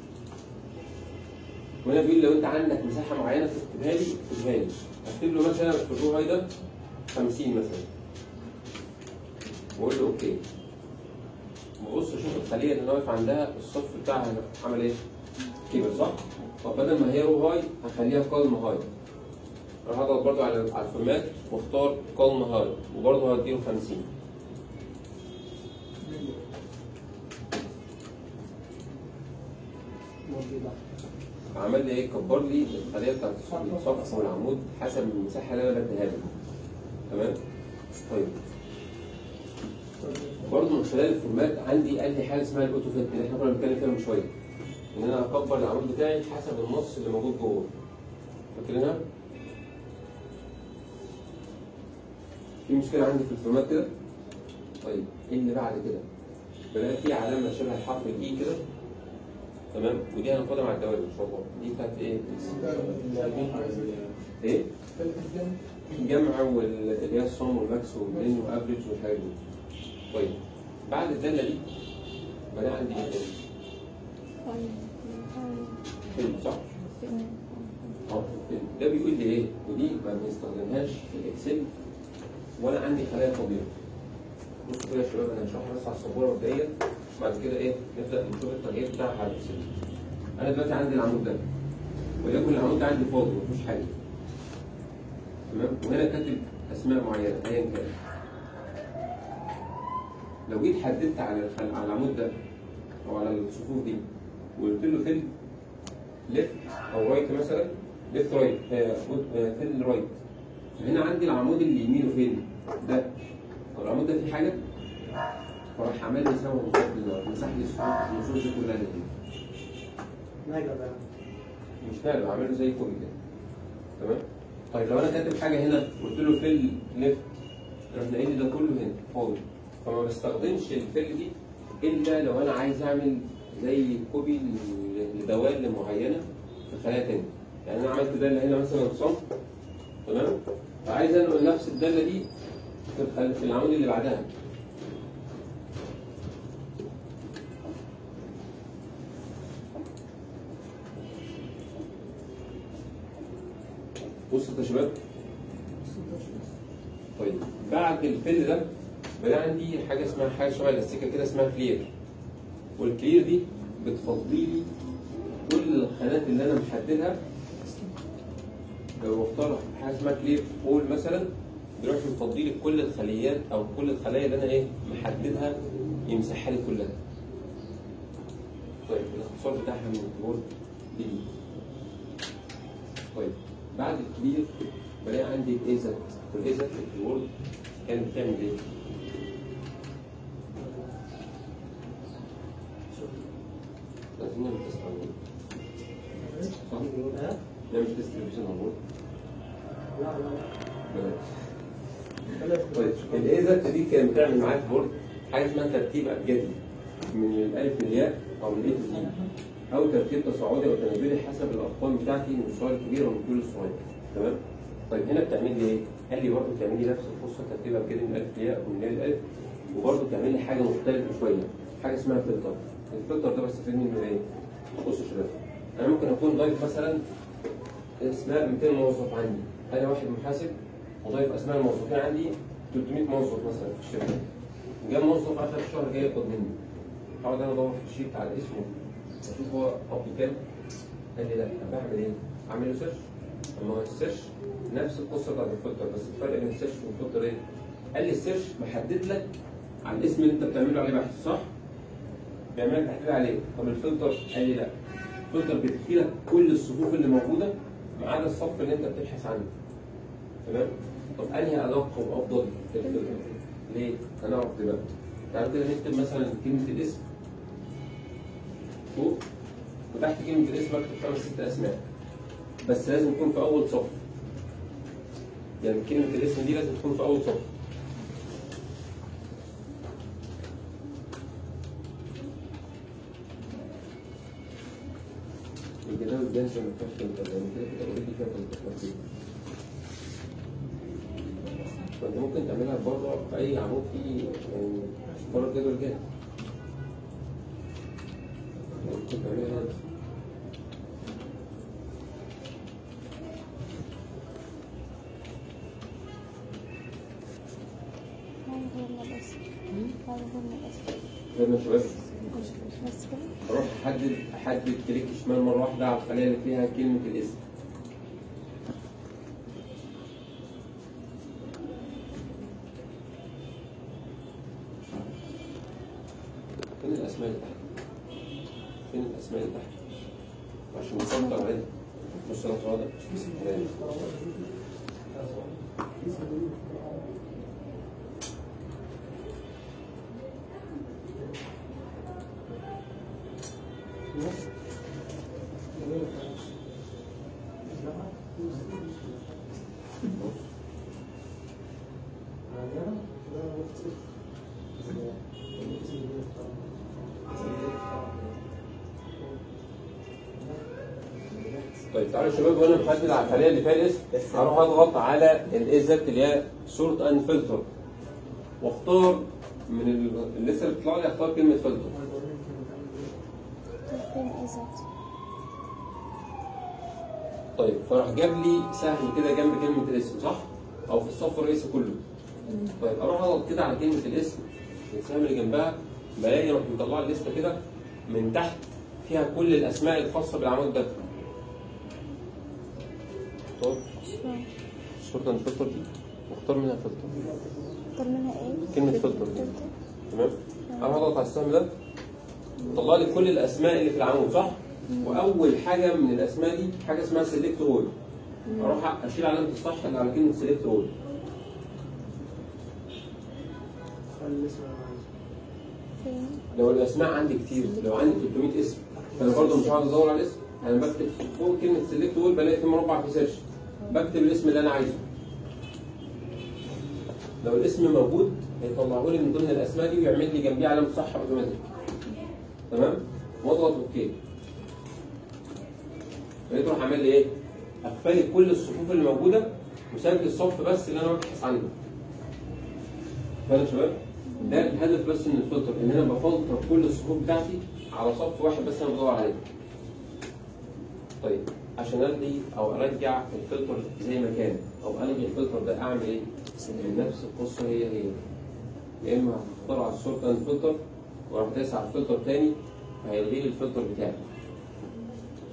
وهنا بيقول لو انت عندك مساحه معينه تكتبها لي اكتبها لي. اكتب له مثلا في الرو هاي ده 50 مثلا. واقول له اوكي. ببص اشوف الخليه اللي انا واقف عندها الصف بتاعها عمل ايه؟ كبر صح؟ طب بدل ما هي رو هاي هخليها كالم هاي. اروح اضغط برضه على الفورمات واختار كالم هاي وبرضه هديله 50. عمل لي ايه؟ كبر لي الخليه بتاعت الصف والعمود حسب المساحه اللي انا بديها له. تمام؟ طيب برضه من خلال الفورمات عندي قال لي حاجه اسمها الاوتو فيت اللي احنا كنا بنتكلم فيها من شويه. ان انا اكبر العمود بتاعي حسب النص اللي موجود جوه. فاكرينها؟ في مشكله عندي في الفورمات كده؟ طيب ايه اللي بعد كده؟ بلاقي في علامه شبه حرف الاي كده. تمام؟ ودي هناخدها مع الدوائر ان شاء الله. دي بتاعت ايه؟ ايه؟ الجمع واللي هي الصم والماكس والمين وافريج والحاجات دي. طيب بعد الداله دي بلاقي عندي ايه تاني؟ فيلم صح؟ فيلم ده بيقول لي ايه؟ ودي ما بنستخدمهاش في الاكسل ولا عندي خلايا طبيعيه. بصوا كده يا شباب انا هشرحها بس على السبوره مبدئيا بعد كده ايه؟ نبدا نشوف التغيير بتاعها على الاكسل. انا دلوقتي عندي العمود ده وليكن العمود ده عندي فاضي مفيهوش حاجه. تمام؟ وهنا كاتب اسماء معينه ايا كان. لو جيت حددت على العمود ده او على الصفوف دي وقلت له فيل ليفت او رايت مثلا، ليفت رايت فيل رايت، فهنا عندي العمود اللي يمينه فين؟ ده. طب العمود ده فيه حاجه؟ فراح عامل لي سوا مسح لي النصوص دي كلها دي. مش نقل، عامل له زي كوبي كده. تمام؟ طيب لو انا كاتب حاجه هنا قلت له فيل ليفت راح نقل لي ده كله هنا فاضي. فما بستخدمش الفيل دي الا لو انا عايز اعمل زي كوبي لدوال معينه في خلايا تانية. يعني انا عملت داله هنا مثلا صم. تمام؟ فعايز انقل نفس الداله دي في العمود اللي بعدها. بصوا يا شباب. طيب بعد الفيل ده بلاقي عندي حاجه اسمها حاجه شبه الاستيكه كده اسمها كلير. والكلير دي بتفضي لي كل الخانات اللي انا محددها لو اختار حاجه اسمها كلير اول مثلا بيروح يفضي لي كل الخليات او كل الخلايا اللي انا محددها يمسحها لي كلها. طيب الاختصار بتاعها من الكيبورد دي. طيب بعد الكلير بلاقي عندي الايزت، والايزت في الكيبورد كانت بتعمل ايه؟ لازم نعمل تيست على الوورد. صح؟ نعمل تيست ريفيجن على الوورد. بلاش. طيب الايزت دي كانت بتعمل معايا في الوورد حاجه اسمها ترتيب ابجدي من الالف للياء او من الاي تو زي، او ترتيب تصاعدي او تنازلي حسب الارقام بتاعتي من الصغير الكبير ومن الكبير الصغير. تمام؟ طيب هنا بتعمل لي ايه؟ قال لي برضه بتعمل لي نفس القصه ترتيب ابجدي من الالف للياء ومن الياء للالف، وبرضه بتعمل لي حاجه مختلفه شويه، حاجه اسمها فلتر. الفلتر ده بستفيد منه ايه؟ بصوا يا شباب، انا ممكن اكون ضايف مثلا اسماء 200 موظف عندي، انا واحد محاسب وضايف اسماء الموظفين عندي 300 موظف مثلا في الشركه. جاء موظف اخر الشهر جاي ياخد مني، اقعد انا ادور في الشيت على اسمه اشوف هو قبض كام. قال لي لا، بعمل ايه؟ اعمل له سيرش. اما هو السيرش نفس القصه بتاعت الفلتر، بس الفرق بين السيرش والفلتر ايه؟ قال لي السيرش محدد لك على الاسم اللي انت بتعمله عليه بحث، صح؟ بيعمل لك تحليل عليه. طب الفلتر قال لي لا، الفلتر بيخفي لك كل الصفوف اللي موجوده ما عدا الصف اللي انت بتبحث عنه. تمام؟ طب انهي ادق وافضل للفلتر؟ ليه؟ هنعرف دلوقتي. تعالوا كده نكتب مثلا كلمه الاسم فوق، وتحت كلمه الاسم اكتب 5 6 اسماء، بس لازم يكون في اول صف. يعني كلمه الاسم دي لازم تكون في اول صف. الجداول الجاهزه ما فيهاش فلتر، يعني كده كده اوريدي فيها فلتر. فانت ممكن تعملها بره في اي عمود فيه، يعني بره الجدول الجاهز. ممكن تعملها هنا. فاهم يا شباب؟ اروح احدد كليك شمال مره واحده على الخليه اللي فيها كلمه الاسم. فين الاسماء اللي تحت؟ فين الاسماء اللي تحت؟ عشان نسيطر عليها. بص انا صادق. طيب تعالوا يا شباب، وانا محدد على الخليه اللي فيها الاسم هروح اضغط على الايزت اللي هي سورت اند فلتر، واختار من الليسته اللي بتطلع لي اختار كلمه فلتر. طيب فراح جاب لي سهم كده جنب كلمه الاسم، صح؟ او في الصف الرئيسي كله. طيب اروح اضغط كده على كلمه الاسم، السهم اللي جنبها بلاقي يروح مطلع لي لسته كده من تحت فيها كل الاسماء الخاصه بالعمود ده. طيب شرطة الفلتر دي واختار منها فلتر. اختار منها ايه؟ كلمة فلتر. تمام؟ اروح اضغط على السهم ده طلع لي كل الاسماء اللي في العمود، صح؟ واول حاجه من الاسماء دي حاجه اسمها سيلكت رول. اروح اشيل علامه الصح اللي على كلمه سيلكت رول. لو الاسماء عندي كتير، لو عندي 300 اسم فانا برضه مش هقعد ادور على الاسم، انا بكتب فوق كلمه سيلكت رول بلاقي في مربع في سيرش بكتب الاسم اللي انا عايزه. لو الاسم موجود هيطلعه لي من ضمن الاسماء دي ويعمل لي جنبيه علامه صح اوتوماتيك. تمام؟ واضغط اوكي. بقيت اروح اعمل لي ايه؟ اقفل كل الصفوف اللي موجوده وسايب الصف بس اللي انا ببحث عنه. فاهم يا شباب؟ ده الهدف بس من الفلتر، ان انا بفلتر كل الصفوف بتاعتي على صف واحد بس انا بدور عليه. طيب عشان الغي او ارجع الفلتر زي ما كان او الغي الفلتر ده اعمل ايه؟ نفس القصه هي يا اما هختار على السورت اند فلتر واروح دايس على الفلتر تاني فهيلغي لي الفلتر بتاعي.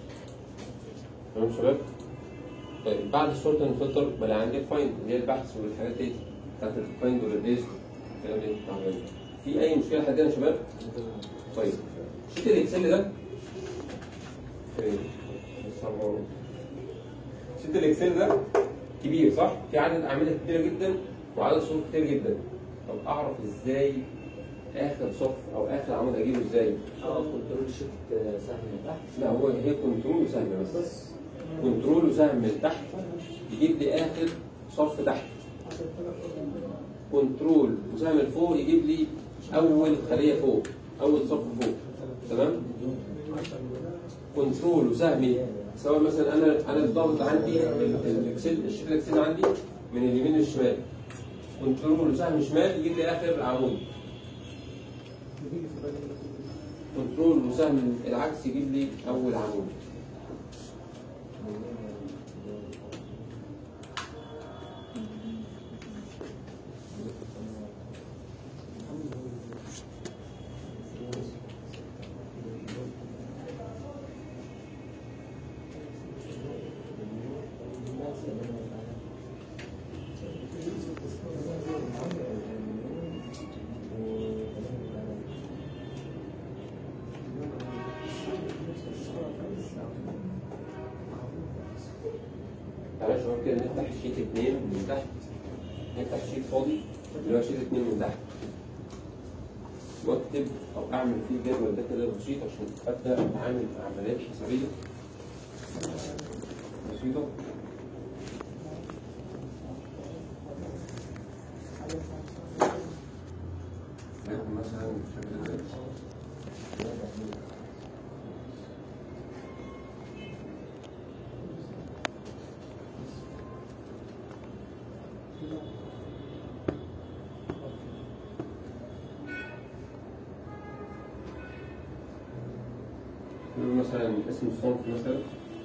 تمام يا شباب؟ طيب بعد السورت اند فلتر بلاقي عندي الفايند اللي هي البحث والحاجات دي بتاعت الفايند والريبليس الكلام ده. في اي مشكله لحد هنا يا شباب؟ طيب شيت الاكسل ده شيت الاكسل ده كبير صح؟ في عدد اعمده كبيره جدا وعدد صفوف كتير جدا. طب اعرف ازاي اخر صف او اخر عمود اجيبه ازاي؟ كنترول شيفت سهم من تحت. لا هو هي كنترول وسهم بس. كنترول وسهم من تحت يجيب لي اخر صف تحت. كنترول وسهم الفوق يجيب لي اول خليه فوق، اول صف فوق. تمام؟ كنترول وسهمي سواء مثلا انا الضغط عندي الاكسل الشيت الاكسل عندي من اليمين للشمال. كنترول وسهم شمال يجيب لي اخر عمود. كنترول وسهم العكس يجيب لي اول عمود. تعالى يا شباب كده نفتح شيت 2 من تحت. نفتح شيت فاضي اللي هو شيت 2 من تحت. واكتب او اعمل فيه جدول ده كده بسيط عشان ابدا اتعامل مع عمليات حسابيه بسيطه. لكن مثلا بشكل زي مثلا اسم الصنف مثلا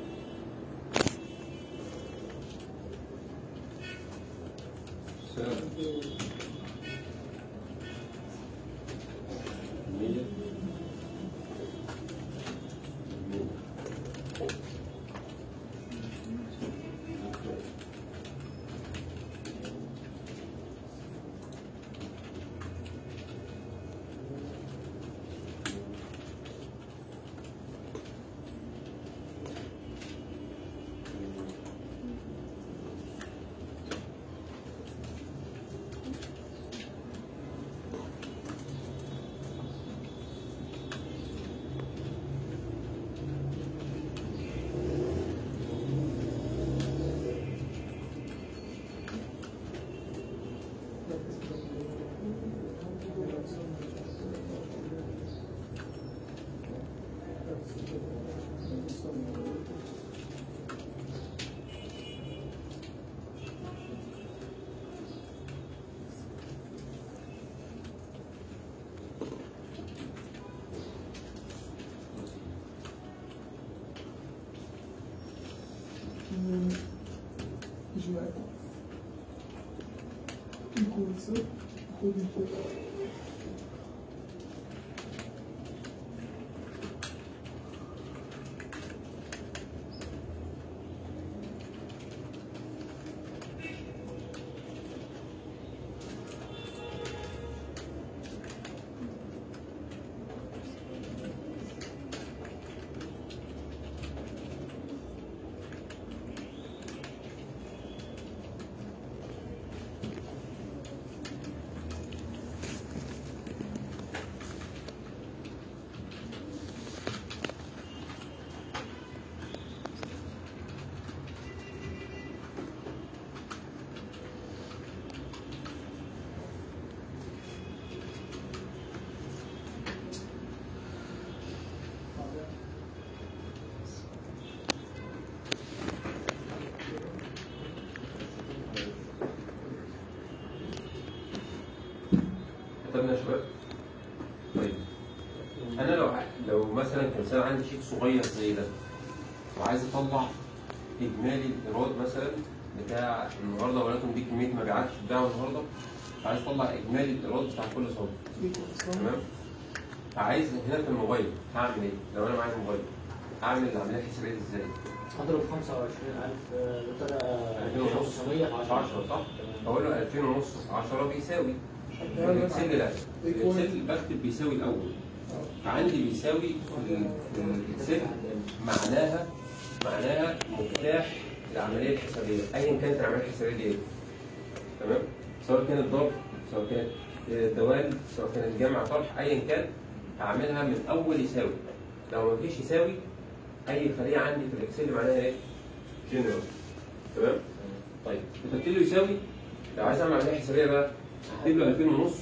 كتبنا يا شباب. طيب انا لو مثلا كمثال عندي شيت صغير زي ده وعايز اطلع اجمالي الايراد مثلا بتاع النهارده، ولكن دي كميه مبيعات بتاع النهارده، عايز اطلع اجمالي الايراد بتاع كل صنف. تمام؟ عايز هنا في الموبايل هعمل ايه؟ لو انا معايا الموبايل اعمل العمليه الحسابيه دي ازاي؟ اضرب 25,000 بطريقه 2500 في 10 صح؟ اقول له 2000 ونص في 10 بيساوي الاكسل. لا الاكسل بكتب بيساوي الاول، فعندي بيساوي في الاكسل معناها مفتاح العمليه الحسابيه ايا كانت العمليه الحسابيه دي ايه. تمام؟ سواء كانت ضرب، سواء كانت دوال، سواء كانت جمع طرح، ايا كان هعملها من اول يساوي. لو ما فيش يساوي اي خليه عندي في الاكسل معناها ايه؟ جنرال. تمام؟ طيب كتبت له يساوي، لو عايز اعمل عمليه حسابيه بقى هكتب له 2000 ونص.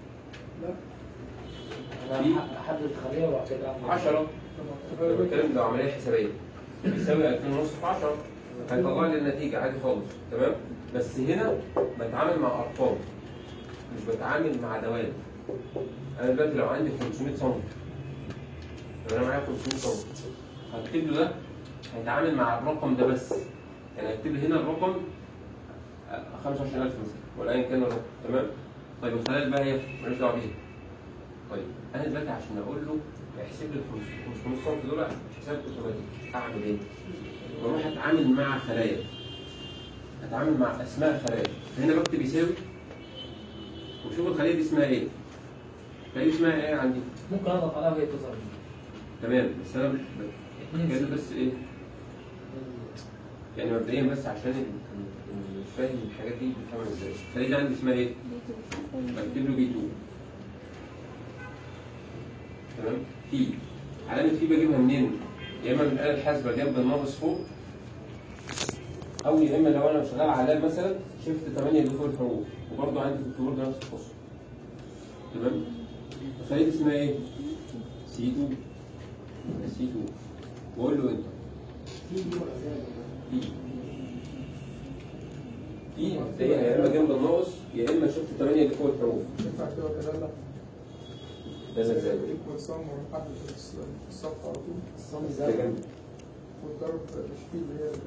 انا احدد خليه وبعد كده 10. انا بتكلم لو عمليه حسابيه بيساوي 2000 ونص في 10 هيطلع لي النتيجه عادي خالص. تمام؟ بس هنا بتعامل مع ارقام مش بتعامل مع دوال. انا دلوقتي لو عندي 500 سم، لو انا معايا 500 سم هكتب له ده هيتعامل مع الرقم ده بس. يعني هكتب له هنا الرقم 25,000 مثلا ولا ايا كان الرقم. تمام؟ طيب الخلال بقى هي ماليش دعوه بيها. طيب انا دلوقتي عشان اقول له احسب لي 500 سم دول حساب اوتوماتيك اعمل ايه؟ بروح اتعامل مع خلايا، اتعامل مع اسماء خلايا. فهنا بكتب يساوي وشوف الخليه دي اسمها ايه. الخليه اسمها ايه عندي؟ ممكن اضغط عليها وهي تظهر. تمام، بس انا كده بس ايه؟ يعني مبدئيا بس عشان اللي مش فاهم الحاجات دي بتتعمل ازاي. الخليه دي عندي اسمها ايه؟ بكتب له بي 2. تمام؟ في علامه في بجيبها منين؟ يا اما من الآلة الحاسبة جنب الناقص فوق، أو يا إما لو أنا شغال علام مثلا شيفت 8 اللي فوق الحروف، وبرضه عندي في الكيبورد نفس القصة. تمام؟ الخلية دي اسمها إيه؟ سي 2. سي 2 وأقول له أنت. في هتلاقيها يا إما جنب الناقص يا إما شيفت 8 اللي فوق الحروف. ينفع كده كده لا. ده ازاي؟ يكون صم ونحدد الصف على طول. الصم ازاي؟ والضرب مش فيه اللي هي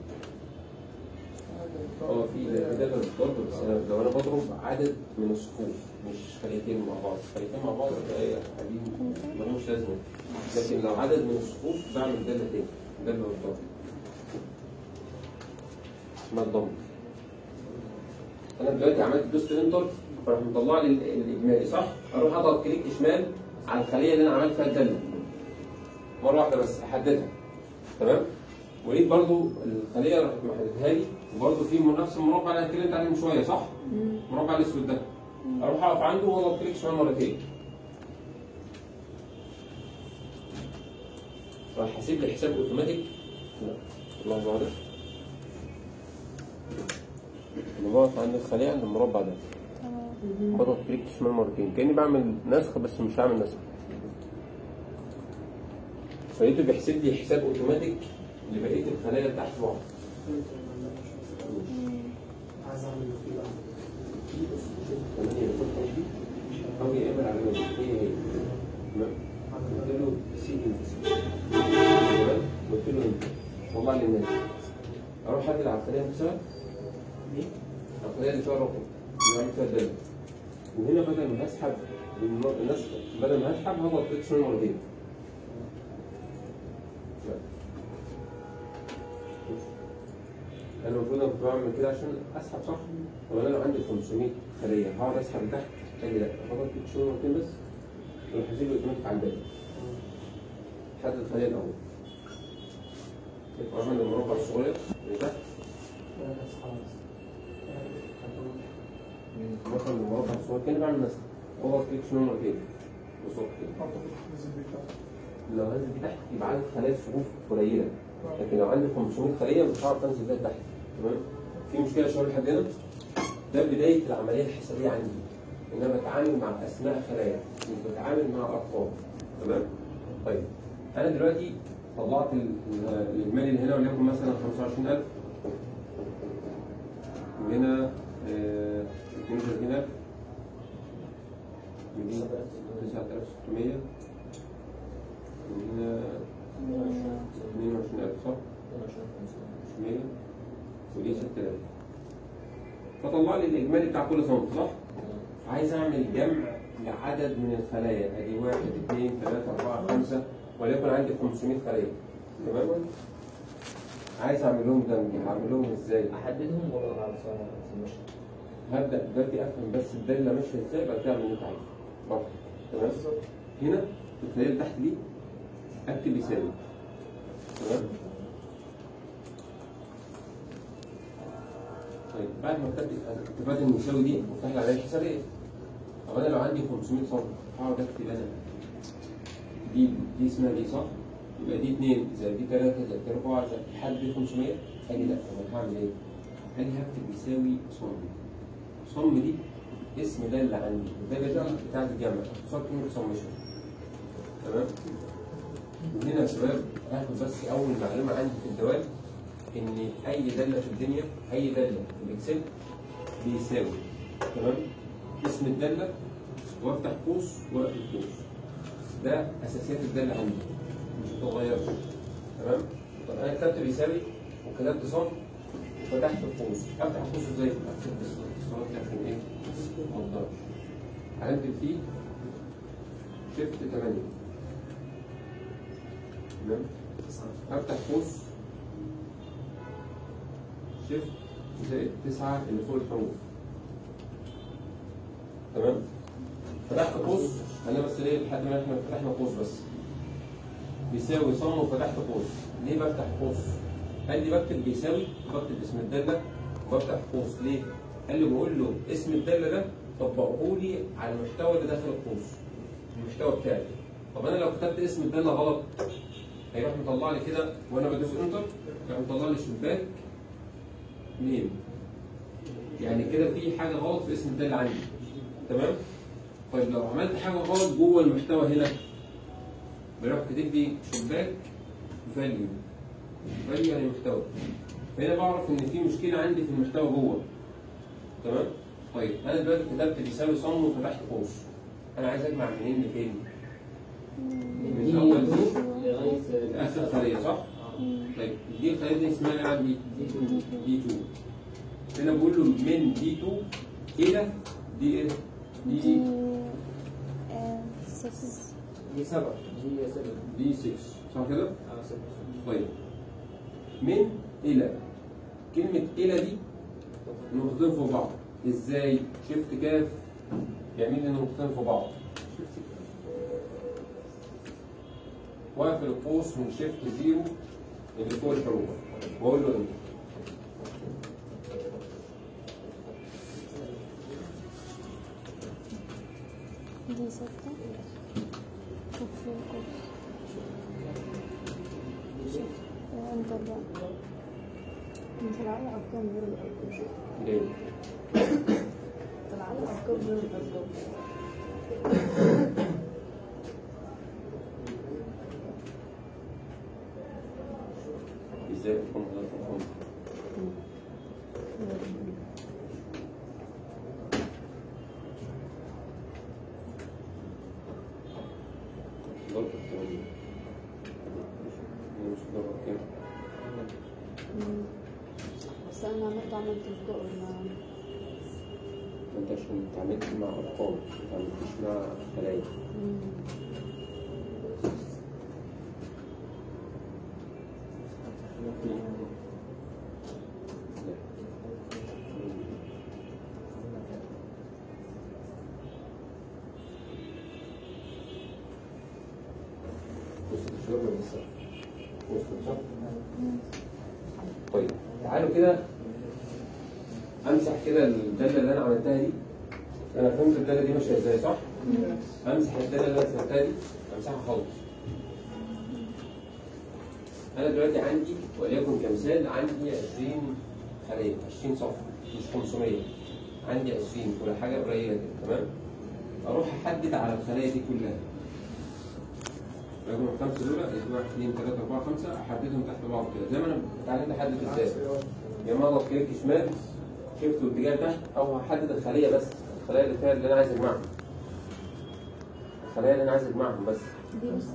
في ده بالضرب. بس لو انا بضرب عدد من الصفوف مش خليتين مع بعض. خليتين مع بعض قاعدين ملوش لازمه. لكن لو عدد من الصفوف بعمل داله تاني. ده اللي هو الضرب. اسمها الضم. انا دلوقتي عملت دوست انتر فراح مطلع لي الاجمالي صح؟ اروح اضغط كليك شمال على الخليه اللي انا عملت فيها الداله. مره واحده بس احددها. تمام؟ ولقيت برضو الخليه راحت محددها لي وبرضو في نفس المربع اللي انا اتكلمت عليه من شويه صح؟ المربع الاسود ده. اروح اقف عنده واضغط كليك شمال مرتين. راح حاسب لي حساب اوتوماتيك. لحظه واحده. انا بقف عند الخليه عند المربع ده. بضغط كليك شمال مرتين كاني بعمل نسخ بس مش هعمل نسخ. فلقيته بيحسب لي حساب اوتوماتيك لبقيه الخلايا تحت بعض. عايز اعمل فيه بقى. او يا اما العلامه دي هي تمام. قلت له سي انت تمام. قلت له انت طلع لي الناتج. اروح احدد على الخليه نفسها دي الخليه اللي فيها الرقم اللي عملت فيها الداله. وهنا بدل ما هسحب النسخ بدل ما هسحب هضغط كليك شمال مرتين. انا المفروض انا كنت بعمل كده عشان اسحب صح؟ طب انا لو عندي 500 خليه هقعد اسحب لتحت؟ قال لي لا هضغط كليك شمال مرتين بس واروح اسيب اوتوماتيك على الباقي. حدد الخليه الاول. اعمل المربع الصغير اللي تحت. مثلا المربع الصغير كاني بعمل نسخ. واضغط كليك شمال مرتين. بالظبط كده. لو هنزل بيه تحت يبقى عندي خلايا صفوف قليله. لكن لو عندي 500 خليه مش هعرف انزل بيها تحت. تمام؟ في مشكله شويه لحد هنا؟ ده بدايه العمليه الحسابيه عندي. ان انا بتعامل مع اسماء خلايا مش بتعامل مع ارقام. تمام؟ طيب انا دلوقتي طلعت الاجمالي اللي هنا وليكن مثلا 25,000 وهنا 32,000 9,600 وهنا 22,000 صح؟ 500 ودي 6,000. فطلع لي الاجمالي بتاع كل صنف صح؟ عايز اعمل جمع لعدد من الخلايا ادي 1 2 3 4 5 وليكن عندي 500 خليه. تمام؟ عايز اعمل لهم دمج، هعمل لهم ازاي؟ احددهم ولا بعد مش هبدا دلوقتي افهم بس الداله ماشيه ازاي، بعد كده اعمل اللي انت عايزه. برضه تمام؟ هنا في الخليه اللي تحت دي اكتب يساوي. تمام؟ طيب بعد ما كتبت المساوي دي مفتاح لي عليها حسابيه. طب انا لو عندي 500 سم هقعد اكتب انا دي اسمها دي صح؟ يبقى دي 2 زائد دي 3 زائد دي 4 زائد لحد 500. اجي لا انا هعمل ايه؟ اجي هكتب يساوي صم. صم دي اسم داله عندي، الداله دي بتاعت الجمع، اختصار كلمه سمشن. تمام؟ وهنا يا شباب هاخد بس اول معلومه عندي في الدوال ان اي داله في الدنيا، اي داله في الاكسل بيساوي. تمام؟ اسم الداله وافتح قوس واقفل قوس. ده اساسيات الداله عندي مش بتتغير. تمام؟ طب انا كتبت بيساوي وكتبت صم وفتحت القوس، افتح القوس ازاي؟ اكتب بس الاتصالات لكن ايه؟ ما اقدرش. هنكتب فيه شيفت 8. تمام؟ افتح قوس شيفت زائد 9 اللي فوق الحروف. تمام؟ فتحت قوس، انا بس ليه لحد ما احنا فتحنا قوس بس. بيساوي صم وفتحت قوس. ليه بفتح قوس؟ قال لي بكتب بيساوي وبكتب اسم الداله وبفتح قوس. ليه؟ قال لي بقول له اسم الداله ده طبقه لي على المحتوى اللي داخل القوس، المحتوى بتاعي. طب انا لو كتبت اسم الداله غلط هيروح مطلع لي كده وانا بدوس انتر يروح مطلع لي شباك نيم. يعني كده في حاجه غلط في اسم الداله عندي. تمام؟ طيب لو عملت حاجه غلط جوه المحتوى هنا بيروح كاتب لي شباك فاليو. فاليو يعني محتوى. فهنا بعرف ان في مشكله عندي في المحتوى جوه. تمام؟ طيب انا دلوقتي كتبت بيساوي صم وفتحت قوس. انا عايز اجمع منين لفين؟ من اول دي لغايه لاخر خليه صح؟ طيب دي الخليه دي اسمها ايه عندي؟ دي 2. هنا بقول له من دي 2 الى دي ايه؟ دي 6. دي 7 دي 7 دي 6 صح كده؟ 7. طيب من الى كلمه الى دي نقطتين فوق بعض. ازاي؟ شيفت كاف يعمل لي نقطتين فوق بعض. واقفل القوس من شيفت 0 اللي فوق الحروف واقول له انت. دي 6. وفي القوس انت بقى طلع لي ارقام غير الارقام. ليه؟ طلع لي ارقام غير الارقام. ازاي تكون غير الارقام؟ ضرب الثمانية مش ضرب كام؟ بس انا عملت الفوق انت عشان اتعاملت مع ارقام ما اتعاملتش مع خلايا. طيب تعالوا كده امسح كده الداله اللي انا عملتها دي. انا فهمت الداله دي ماشيه ازاي صح؟ امسح الداله اللي انا رسمتها دي امسحها خالص. انا دلوقتي عندي وليكن كمثال عندي 20 خليه 20 صفحه مش 500. عندي 20 ولا حاجه قليله كده. تمام؟ اروح احدد على الخلايا دي كلها. رقم الخمسه دول 1 2 3 4 5 احددهم تحت بعض كده زي ما انا اتعلمت احدد ازاي. يا اما اضغط كليك شمال شيفت واتجاه تحت او هحدد الخليه بس، الخلايا اللي فيها اللي انا عايز اجمعهم. الخلايا اللي انا عايز اجمعهم بس. دي بس.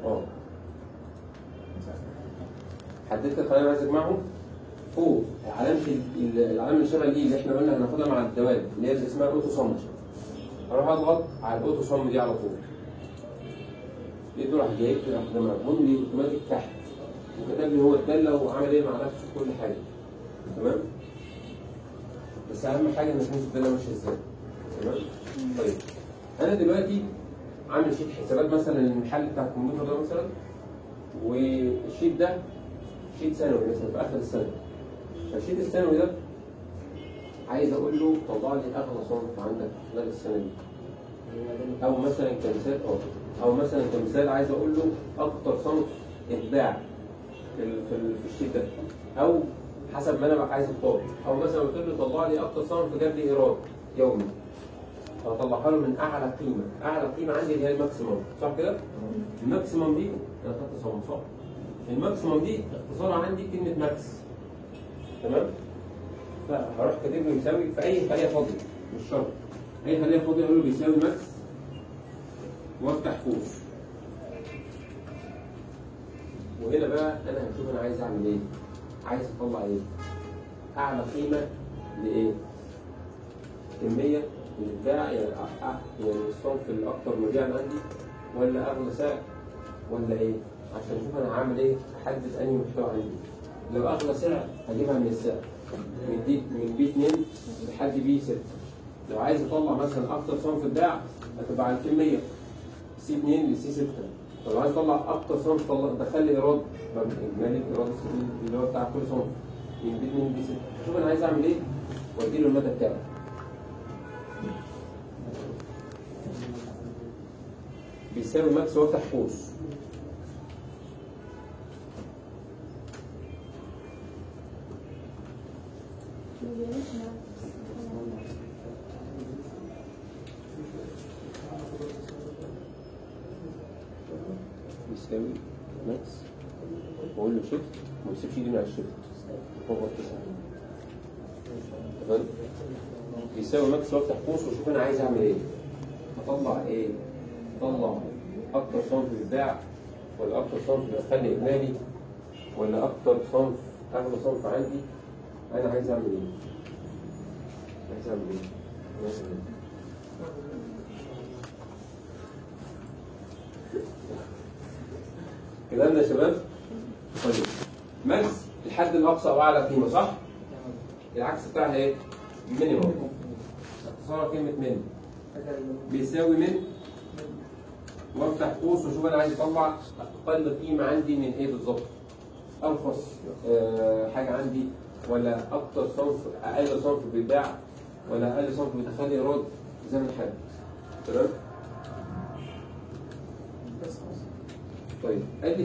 حددت الخلايا اللي عايز اجمعهم. فوق علامه العلامه اللي شبه دي اللي احنا قلنا هناخدها مع الدوال اللي هي اسمها الاوتو صم. اروح اضغط على الاوتو صم دي على طول. لقيته راح جايب لي راح جمعهم لي اوتوماتيك تحت وكتب لي هو الداله وعمل ايه مع نفسه كل حاجه. تمام؟ بس اهم حاجه ان تكون الداله ماشيه ازاي. تمام؟ طيب انا دلوقتي عامل شيت حسابات مثلا المحل بتاع الكمبيوتر ده مثلا، والشيت ده شيت ثانوي مثلا في اخر السنه. فالشيت الثانوي ده عايز اقول له طلع لي اغلى صنف عندك خلال السنه دي. او مثلا كمثال او مثلا كمثال عايز اقول له اكتر صنف اتباع في الشيت ده، او حسب ما انا بقى عايز اختار. او مثلا قلت له طلع لي اكتر صنف جاب لي ايراد يومي، فهطلعها له من اعلى قيمه. اعلى قيمه عندي اللي هي الماكسيمم، صح كده؟ الماكسيمم دي انا خدت صنف صح؟ الماكسيمم دي اختصارها عندي كلمه ماكس. تمام؟ فهروح كاتب له يساوي في اي خليه فاضيه، مش شرط اي خليه فاضيه اقول له بيساوي ماكس وافتح قوس. وهنا بقى انا هشوف انا عايز اعمل ايه؟ عايز اطلع ايه؟ اعلى قيمه لايه؟ كميه الاتباع، يعني الصنف الاكثر مبيعا عندي، ولا اغلى سعر، ولا ايه؟ عشان اشوف انا هعمل ايه؟ احدد انهي محتوى عندي. لو اغلى سعر هجيبها من السعر، من بي 2 لحد بي 6. لو عايز اطلع مثلا اكتر صنف اتباع هتبقى على الكميه سي 2 لسي 6. طب لو عايز اطلع اكتر صنف دخل لي ايراد، اجمالي الايراد اللي هو بتاع كل صنف من بي 2 لبي 6. شوف انا عايز اعمل ايه وادي له المدى بتاعه. بيساوي ماكس وافتح قوس. بيساوي ماكس واقول له شيفت وما يسيبش ايدي من على الشيفت هو 9. تمام؟ بيساوي ماكس وافتح قوس واشوف انا عايز اعمل ايه. اطلع ايه؟ اطلع اكتر صنف بيتباع، ولا اكتر صنف بيدخلني اجمالي، ولا اكتر صنف اغلى صنف عندي. انا عايز اعمل ايه؟ عايز اعمل ايه؟ كده يا شباب؟ طيب ماكس الحد الاقصى او اعلى قيمه، صح؟ العكس بتاعها ايه؟ مينيمم. اختصارها كلمه مين. بيساوي من وافتح قوس واشوف انا عايز اطلع اقل قيمه عندي من ايه بالظبط. ارخص حاجه عندي، ولا اكتر صنف اقل صنف بيتباع، ولا اقل صنف بيدخل لي ايراد زي ما الحال. تمام؟ طيب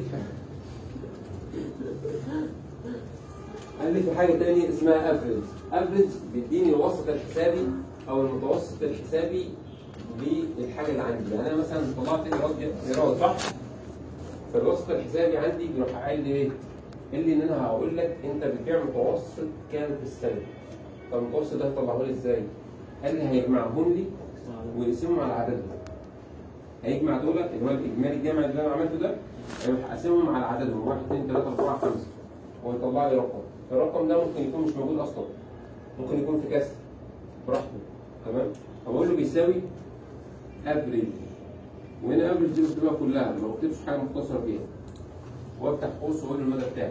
قال لي في حاجه ثانيه اسمها افريج. افريج بيديني الوسط الحسابي او المتوسط الحسابي للحاجه اللي عندي. يعني انا مثلا طلعت ايراد صح؟ فالوسط الحسابي عندي بيروح قايل لي ايه؟ قال لي ان انا هقول لك انت بتبيع متوسط كام في السنه. طب المتوسط ده هطلعه لي ازاي؟ قال لي هيجمعهم لي ويقسمهم على عددهم. هيجمع دول اللي هو الاجمالي الجامعي اللي انا عملته ده، هيروح قاسمهم على عددهم 1 2 3 4 5 ويطلع لي رقم. الرقم ده ممكن يكون مش موجود اصلا، ممكن يكون في كسر براحته. تمام؟ فبقول له بيساوي افريج، وهنا افريج دي بتبقى كلها، ما بكتبش حاجه مختصره فيها، وافتح قوس واقول له المدى بتاعي.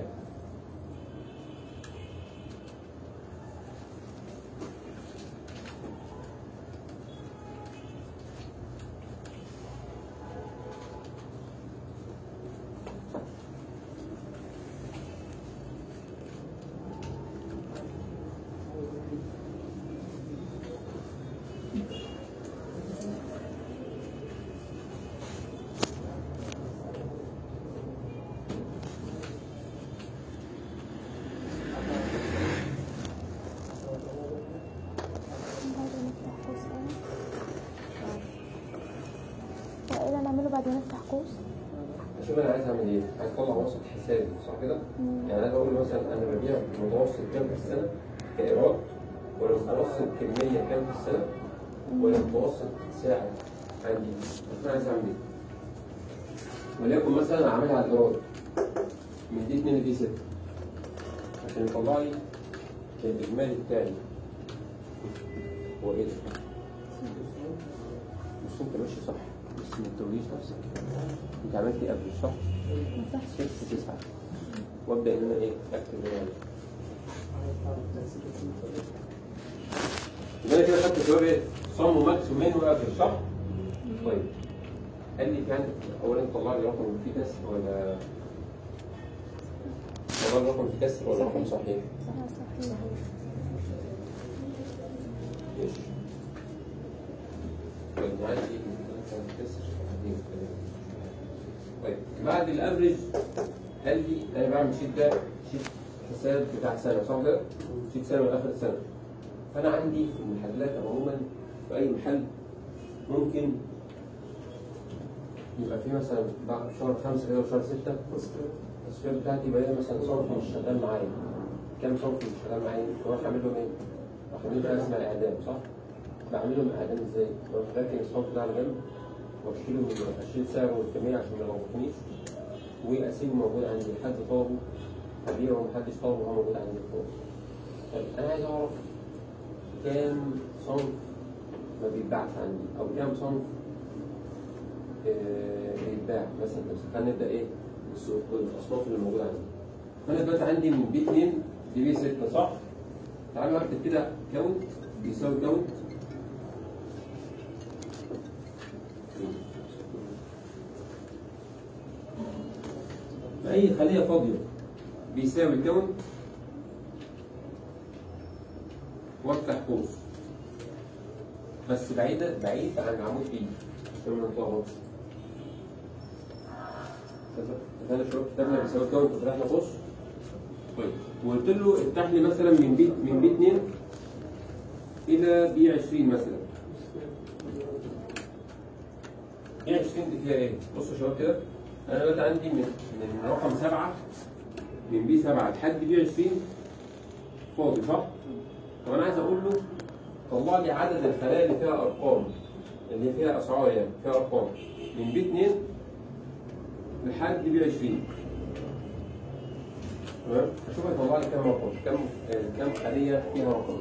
بعد ما نفتح قوس شوف انا عايز اعمل ايه؟ عايز اطلع وسط حسابي صح كده؟ يعني عايز اقول مثلا انا ببيع متوسط كام في السنه كايراد، ولا متوسط كميه كام في السنه، ولا متوسط سعر عندي. انا عايز اعمل ايه؟ وليكن مثلا اعملها على الايراد من دي 2 لدي 6 عشان يطلع لي الاجمالي بتاعي. هو ايه ده؟ بص انت ماشي صح بس ما تقوليش نفسك. انت عملت ايه قبل صح؟ 6 6 9 وابدا ان انا ايه اكتب اللي انا عايزه. يبقى انا كده خدت الجواب ايه؟ صم وماكس ومين وافرج صح؟ طيب قال لي في عندك اولا طلع لي رقم فيه كسر ولا طلع لي رقم فيه كسر ولا رقم صحيح؟ صحيح. ماشي. طيب معايا ايه؟ كسر طيب بعد الافرج قال لي انا بعمل شيت ده شيت حساب بتاع سنه صح كده؟ شيت سنه واخر السنه. فانا عندي في المحلات عموما في اي محل ممكن يبقى في مثلا بعد شهر 5 كده وشهر 6 التصفيات بتاعتي يبقى لي مثلا صنف مش شغال معايا. كام صنف مش شغال معايا؟ بروح اعمل لهم ايه؟ اعمل لهم اسمها اعدام صح؟ بعمل لهم اعدام ازاي؟ بروح راكن الصنف ده على جنب واشيله اشيل سعره والكميه عشان ما يلخبطنيش واسيبه موجود عندي حد طلبه هبيعه ومحدش طلبه وهو موجود عندي خلاص. طيب انا عايز اعرف كام صنف ما بيتباعش عندي او كام صنف بيتباع مثلا. خلينا نبدا ايه بالاصناف اللي موجوده عندي. فانا دلوقتي عندي من بي 2 لبي 6 صح؟ تعالوا اكتب كده كاونت بيساوي كاونت اي خليه فاضيه بيساوي كاونت وافتح قوس بس بعيد عن عمود بي عشان ما نتلخبطش. فانا شويه كتبنا بيساوي كاونت وفتحنا قوس. طيب وقلت له افتح لي مثلا من بي 2 الى بي 20 مثلا. بي 20 دي فيها ايه؟ بصوا يا شباب كده انا دلوقتي عندي من رقم 7 من بي 7 لحد بي 20 فاضي صح؟ طب انا عايز اقول له طلع لي عدد الخلايا اللي فيها ارقام اللي فيها اسعار يعني فيها ارقام من بي 2 لحد بي 20 تمام؟ اشوف هيطلع لي كام رقم كام خليه فيها رقم.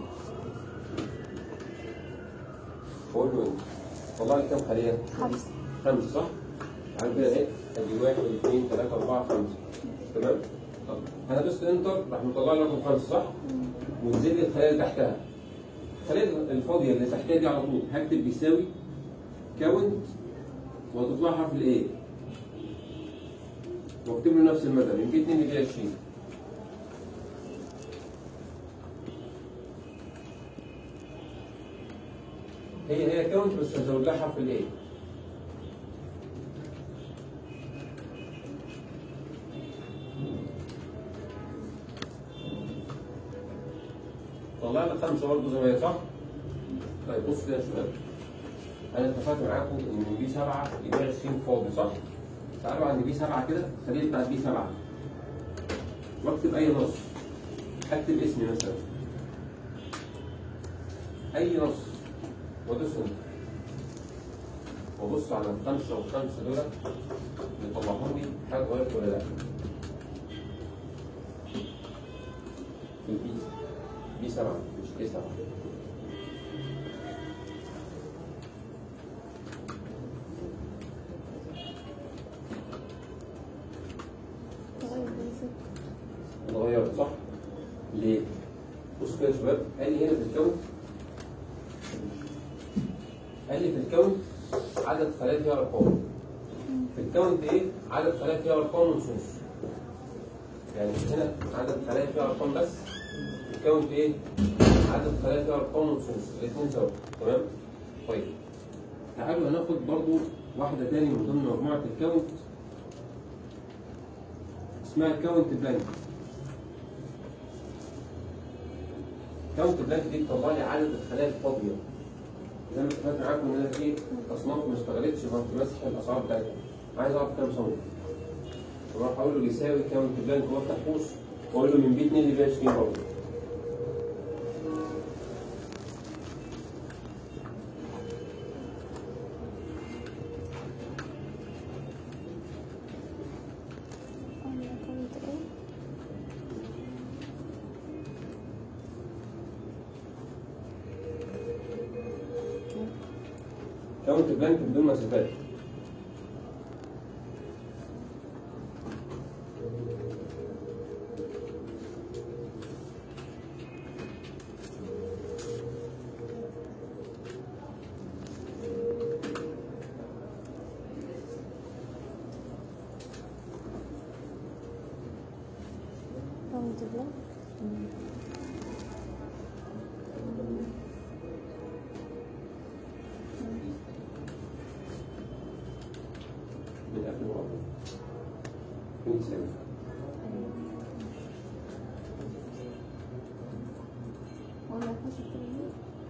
بقول له طلع لي كام خليه؟ 5 صح؟ عندي كده ايه؟ ادي 1 2 3 4 5 تمام؟ طب انا دوست انتر راح مطلع لي رقم 5 صح؟ ونزل لي الخلايا اللي تحتها. الخلايا الفاضيه اللي تحتها دي على طول هكتب بيساوي كاونت وهتطلع حرف الايه؟ واكتب له نفس المدى من بي 2 لبي 20. هي كاونت بس هزود لها حرف الايه؟ طلع لي 5 برضه زي ما هي صح؟ طيب بص كده يا شباب انا اتفقت معاكم ان من بي 7 يبقى 20 فاضي صح؟ تعالوا عند بي 7 كده خليه بتاعت بي 7 واكتب اي نص. اكتب اسمي مثلا اي نص وادوس انتر وابص على الخمسه والخمسه دول يطلعهم لي حاجه غيرت ولا لا. بي 7 مش بي 7. اتغيرت صح؟ ليه؟ بصوا كده يا شباب قال لي هنا في الكون قال لي في الكون عدد خلايا فيها ارقام. في الكون ايه؟ عدد خلايا فيها ارقام ونصوص. يعني هنا عدد خلايا فيها ارقام بس الكون ايه؟ عدد خلايا فيها ارقام ونصوص الاثنين سوا تمام؟ طيب تعالوا هناخد برضو واحدة تاني من ضمن مجموعة الكاونت اسمها كاونت بلانك. كاونت بلانك دي بتطلع لي عدد الخلايا الفاضية. زي ما اتفقت معاكم ان انا ايه اصناف ما اشتغلتش فرحت ماسح الاسعار بتاعتها. عايز اعرف كام صنف. فبروح اقول له بيساوي كاونت بلانك وافتح قوس واقول له من بي 2 لبي 20 برضه. كاونت بلانك بدون مسافات. كاونت بلوك. من قبل المقابلة فين سنة؟ هو ما ينفعش كده.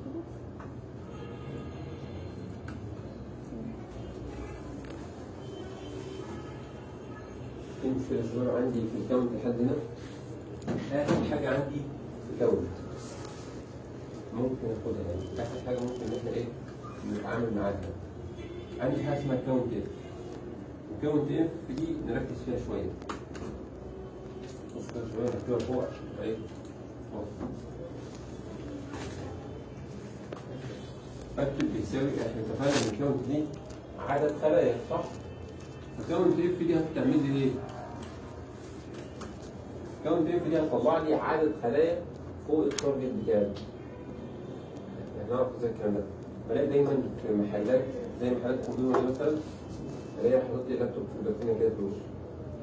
في مشكلة شباب عندي في الكاونت لحد هنا. آخر حاجة عندي في الكاونت ممكن آخدها يعني آخر حاجة ممكن إن إحنا إيه نتعامل معاها. عندي حاجة اسمها كاونت إف. الكاونت إف دي نركز فيها شوية. بص كده شوية هكتبها فوق إيه؟ بكتب بيساوي إحنا اتفقنا إن الكاونت دي عدد خلايا صح؟ الكاونت إف دي هتعمل لي إيه؟ الكاونت إف دي هتطلع لي عدد خلايا فوق التارجت بتاعي. يعني نعرف ازاي الكلام ده. بلاقي دايما في محلات زي محلات الكمبيوتر دي مثلا الاقي حاطط لي لابتوب في الباترينا كده في وشي.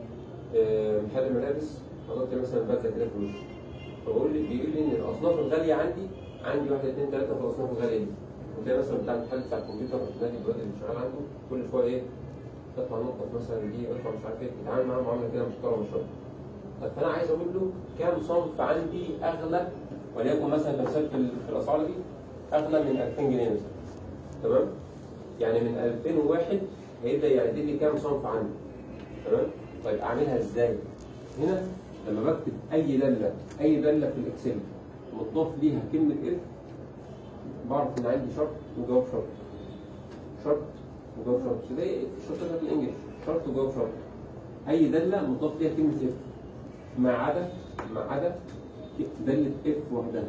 محل ملابس حاطط لي مثلا بدله كده في وشي. فبقول لي بيقول لي ان الاصناف الغاليه عندي 1 2 3 في الاصناف الغاليه دي. وتلاقي مثلا بتاع المحل بتاع الكمبيوتر نادي الواد اللي شغال عنده كل شويه ايه تطلع نقطه مثلا دي اطلع مش عارف ايه يتعامل معاها معامله كده محترمه شويه. طب فانا عايز اقول له كام صنف عندي اغلى وليكن مثلا كمثال في الاسعار دي اغلى من 2000 جنيه مثلا. تمام؟ يعني من 2001 هيبدا يعد لي كام صنف عندي. تمام؟ طيب اعملها ازاي؟ هنا لما بكتب اي داله في الاكسل مضاف ليها كلمه اف بعرف ان عندي شرط وجواب شرط وجواب شرط زي في الشرطات الانجليش شرط وجواب شرط. اي داله مضاف ليها كلمه اف ما عدا داله اف وحدها.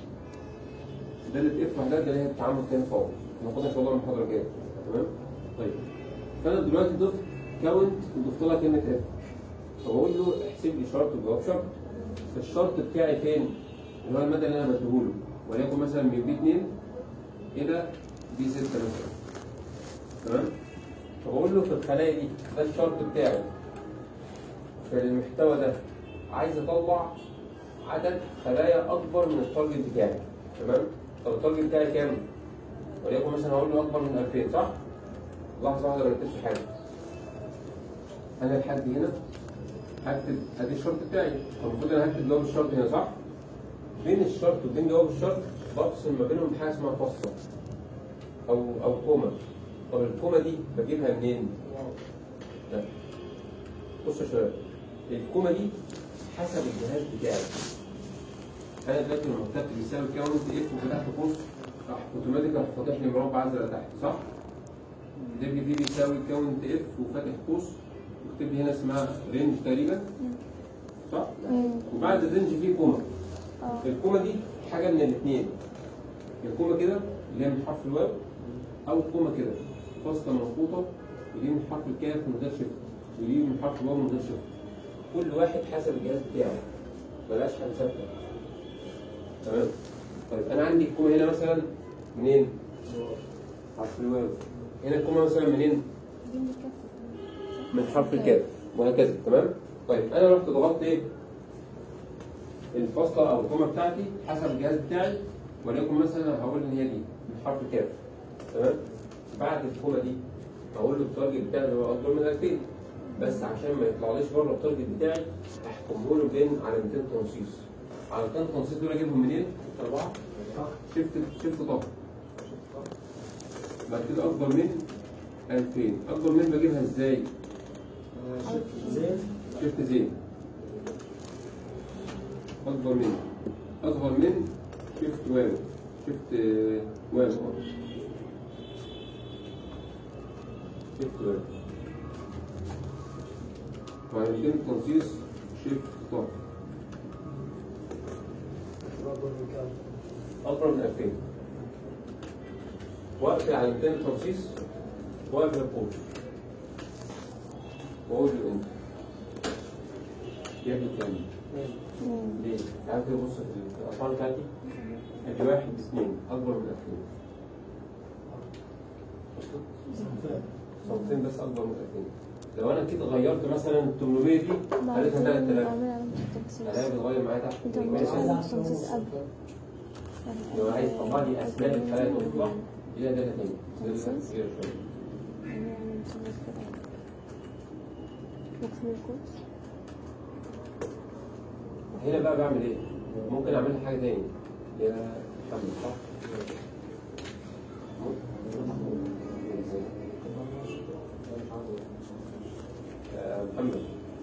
داله اف وحدها ده اللي هي التعامل تاني فوق هناخدها ان شاء الله المحاضره الجايه. تمام؟ طيب فانا دلوقتي ضفت كاونت وضفت لها كلمه اف فبقول له احسب لي شرط وجواب شرط. الشرط بتاعي فين؟ اللي هو المدى اللي انا بديهوله وليكن مثلا من بي 2 الى بي 6 مثلا. تمام؟ فبقول له في الخلايا دي ده الشرط بتاعي في المحتوى ده عايز اطلع عدد خلايا اكبر من التارجت بتاعي. تمام؟ طب التارجت بتاعي كام؟ وليكن مثلا هقول له اكبر من 2000 صح؟ لحظه واحده ما ركزتش حاجه. انا لحد هنا هكتب ادي الشرط بتاعي، المفروض انا هكتب جواب الشرط هنا صح؟ بين الشرط وبين جواب الشرط بفصل ما بينهم بحاجه اسمها فاصله او كوما. طب الكوما دي بجيبها منين؟ لا بصوا يا شباب الكوما دي حسب الجهاز بتاعي. انا دلوقتي لما كتبت بيساوي كاونت اف وفتحت قوس راح اوتوماتيك راح فاتح لي مربع ازرق تحت صح؟ كتب لي فيه بيساوي كاونت اف وفاتح قوس وكتب لي هنا اسمها رينج تقريبا صح؟ وبعد الرينج فيه كوما. الكوما دي حاجه من الاثنين. الكوما كده اللي هي من حرف الواو او الكوما كده فاصله مظبوطه ودي من حرف الكاف من غير شفت ودي من حرف الواو من غير شفت. كل واحد حسب الجهاز بتاعه بلاش حاجه ثابته. تمام؟ طيب انا عندي الكوما هنا مثلا منين؟ حرف الواو. هنا الكوما مثلا منين؟ من حرف الكاف وهكذا. تمام؟ طيب انا رحت ضغطت ايه؟ الفاصله او الكوما بتاعتي حسب الجهاز بتاعي وليكن مثلا هقول ان هي دي من حرف الكاف. تمام؟ بعد الكوما دي هقول له التارجت بتاعي اللي هو اكبر من 2000 بس عشان ما يطلعليش بره التارجت بتاعي احكمه له بين علامتين تنصيص. علامتين تنصيص دول اجيبهم منين؟ 4 شيفت طب بعد كده اكبر من 2000. اكبر من بجيبها ازاي؟ شيفت زين. اكبر من اصغر من شيفت واو شيفت واو وعلامتين التنصيص شيفت طب اكبر من 2000 واقفل علامتين التنصيص واقفل القوس واقول له انت يا ابني الثاني ليه؟ تعالى كده بص في الاسعار بتاعتي ادي 1 2 اكبر من 2000 صوتين بس اكبر من 2000 لو انا كده غيرت مثلا 800 دي خليتها 3000 بعمل علامة التنصيص. الاقيها بتتغير معايا تحت انت ماشي. مش علامة التنصيص قبل. لو عايز تطلع لي اسماء الخلايا المطلوبه يبقى ده تاني تنصيص. كبير شويه. بعمل علامة التنصيص كده. واقفل الكورس. هنا بقى بعمل ايه؟ ممكن اعمل حاجه تاني يا محمد صح؟ محمد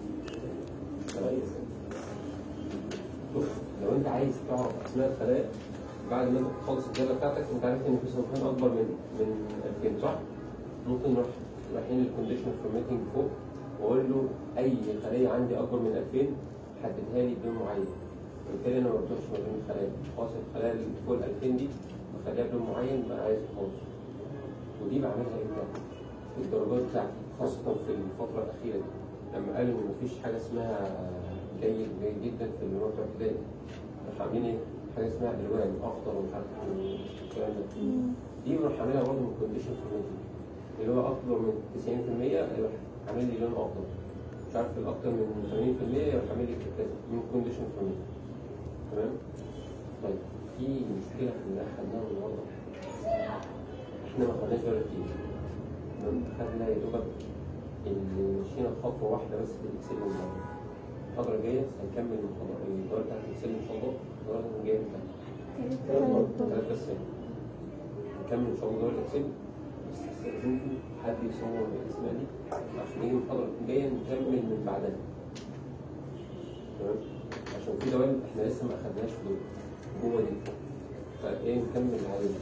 بص لو انت عايز تعرف اسماء الخلايا بعد ما انت تخلص الجدول بتاعتك انت عارف ان في صفحات اكبر من 2000 صح؟ ممكن نروح رايحين للكونديشن فورماتنج فوق واقول له اي خليه عندي اكبر من 2000 حددها لي بلون معين. وبالتالي انا ما بطلبش ما بين الخلايا خلاص الخلايا اللي فوق ال 2000 دي بخليها بلون معين بقى عايز خالص. ودي بعملها امتى؟ في الدرجات بتاعتي خاصة في الفترة الأخيرة دي لما قالوا إن مفيش حاجة اسمها جيد جدا في النقطة الابتدائي راح عاملين إيه؟ حاجة اسمها ألوان أخضر ومش عارف الكلام ده. دي بروح عاملها برضه من كونديشن فورماتنج اللي هو أكبر من 90% يروح عامل لي لون أخضر. مش عارف الأكتر من 80% يروح عامل لي كذا من كونديشن فورماتنج. تمام؟ طيب في مشكلة في اللي أخدناها النهارده إحنا ما خدناش ولا كتير. خدنا يا دوبك اللي مشينا خطوة واحدة بس في الإكسل النهارده. الفترة الجاية هنكمل الدورة بتاعت الإكسل إن شاء الله الدورة الجاية بتاعتنا 3 بس هنكمل إن شاء الله دورة الإكسل بس استأذنكم حد يصور الأسماء دي عشان نيجي الفترة الجاية نكمل من بعدها. تمام؟ عشان في دوائر إحنا لسه ما أخدناش دول جوه دي فإيه نكمل عليهم.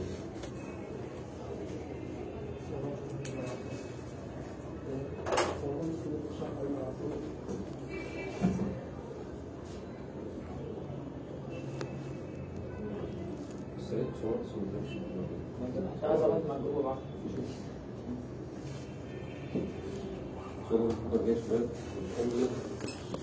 صور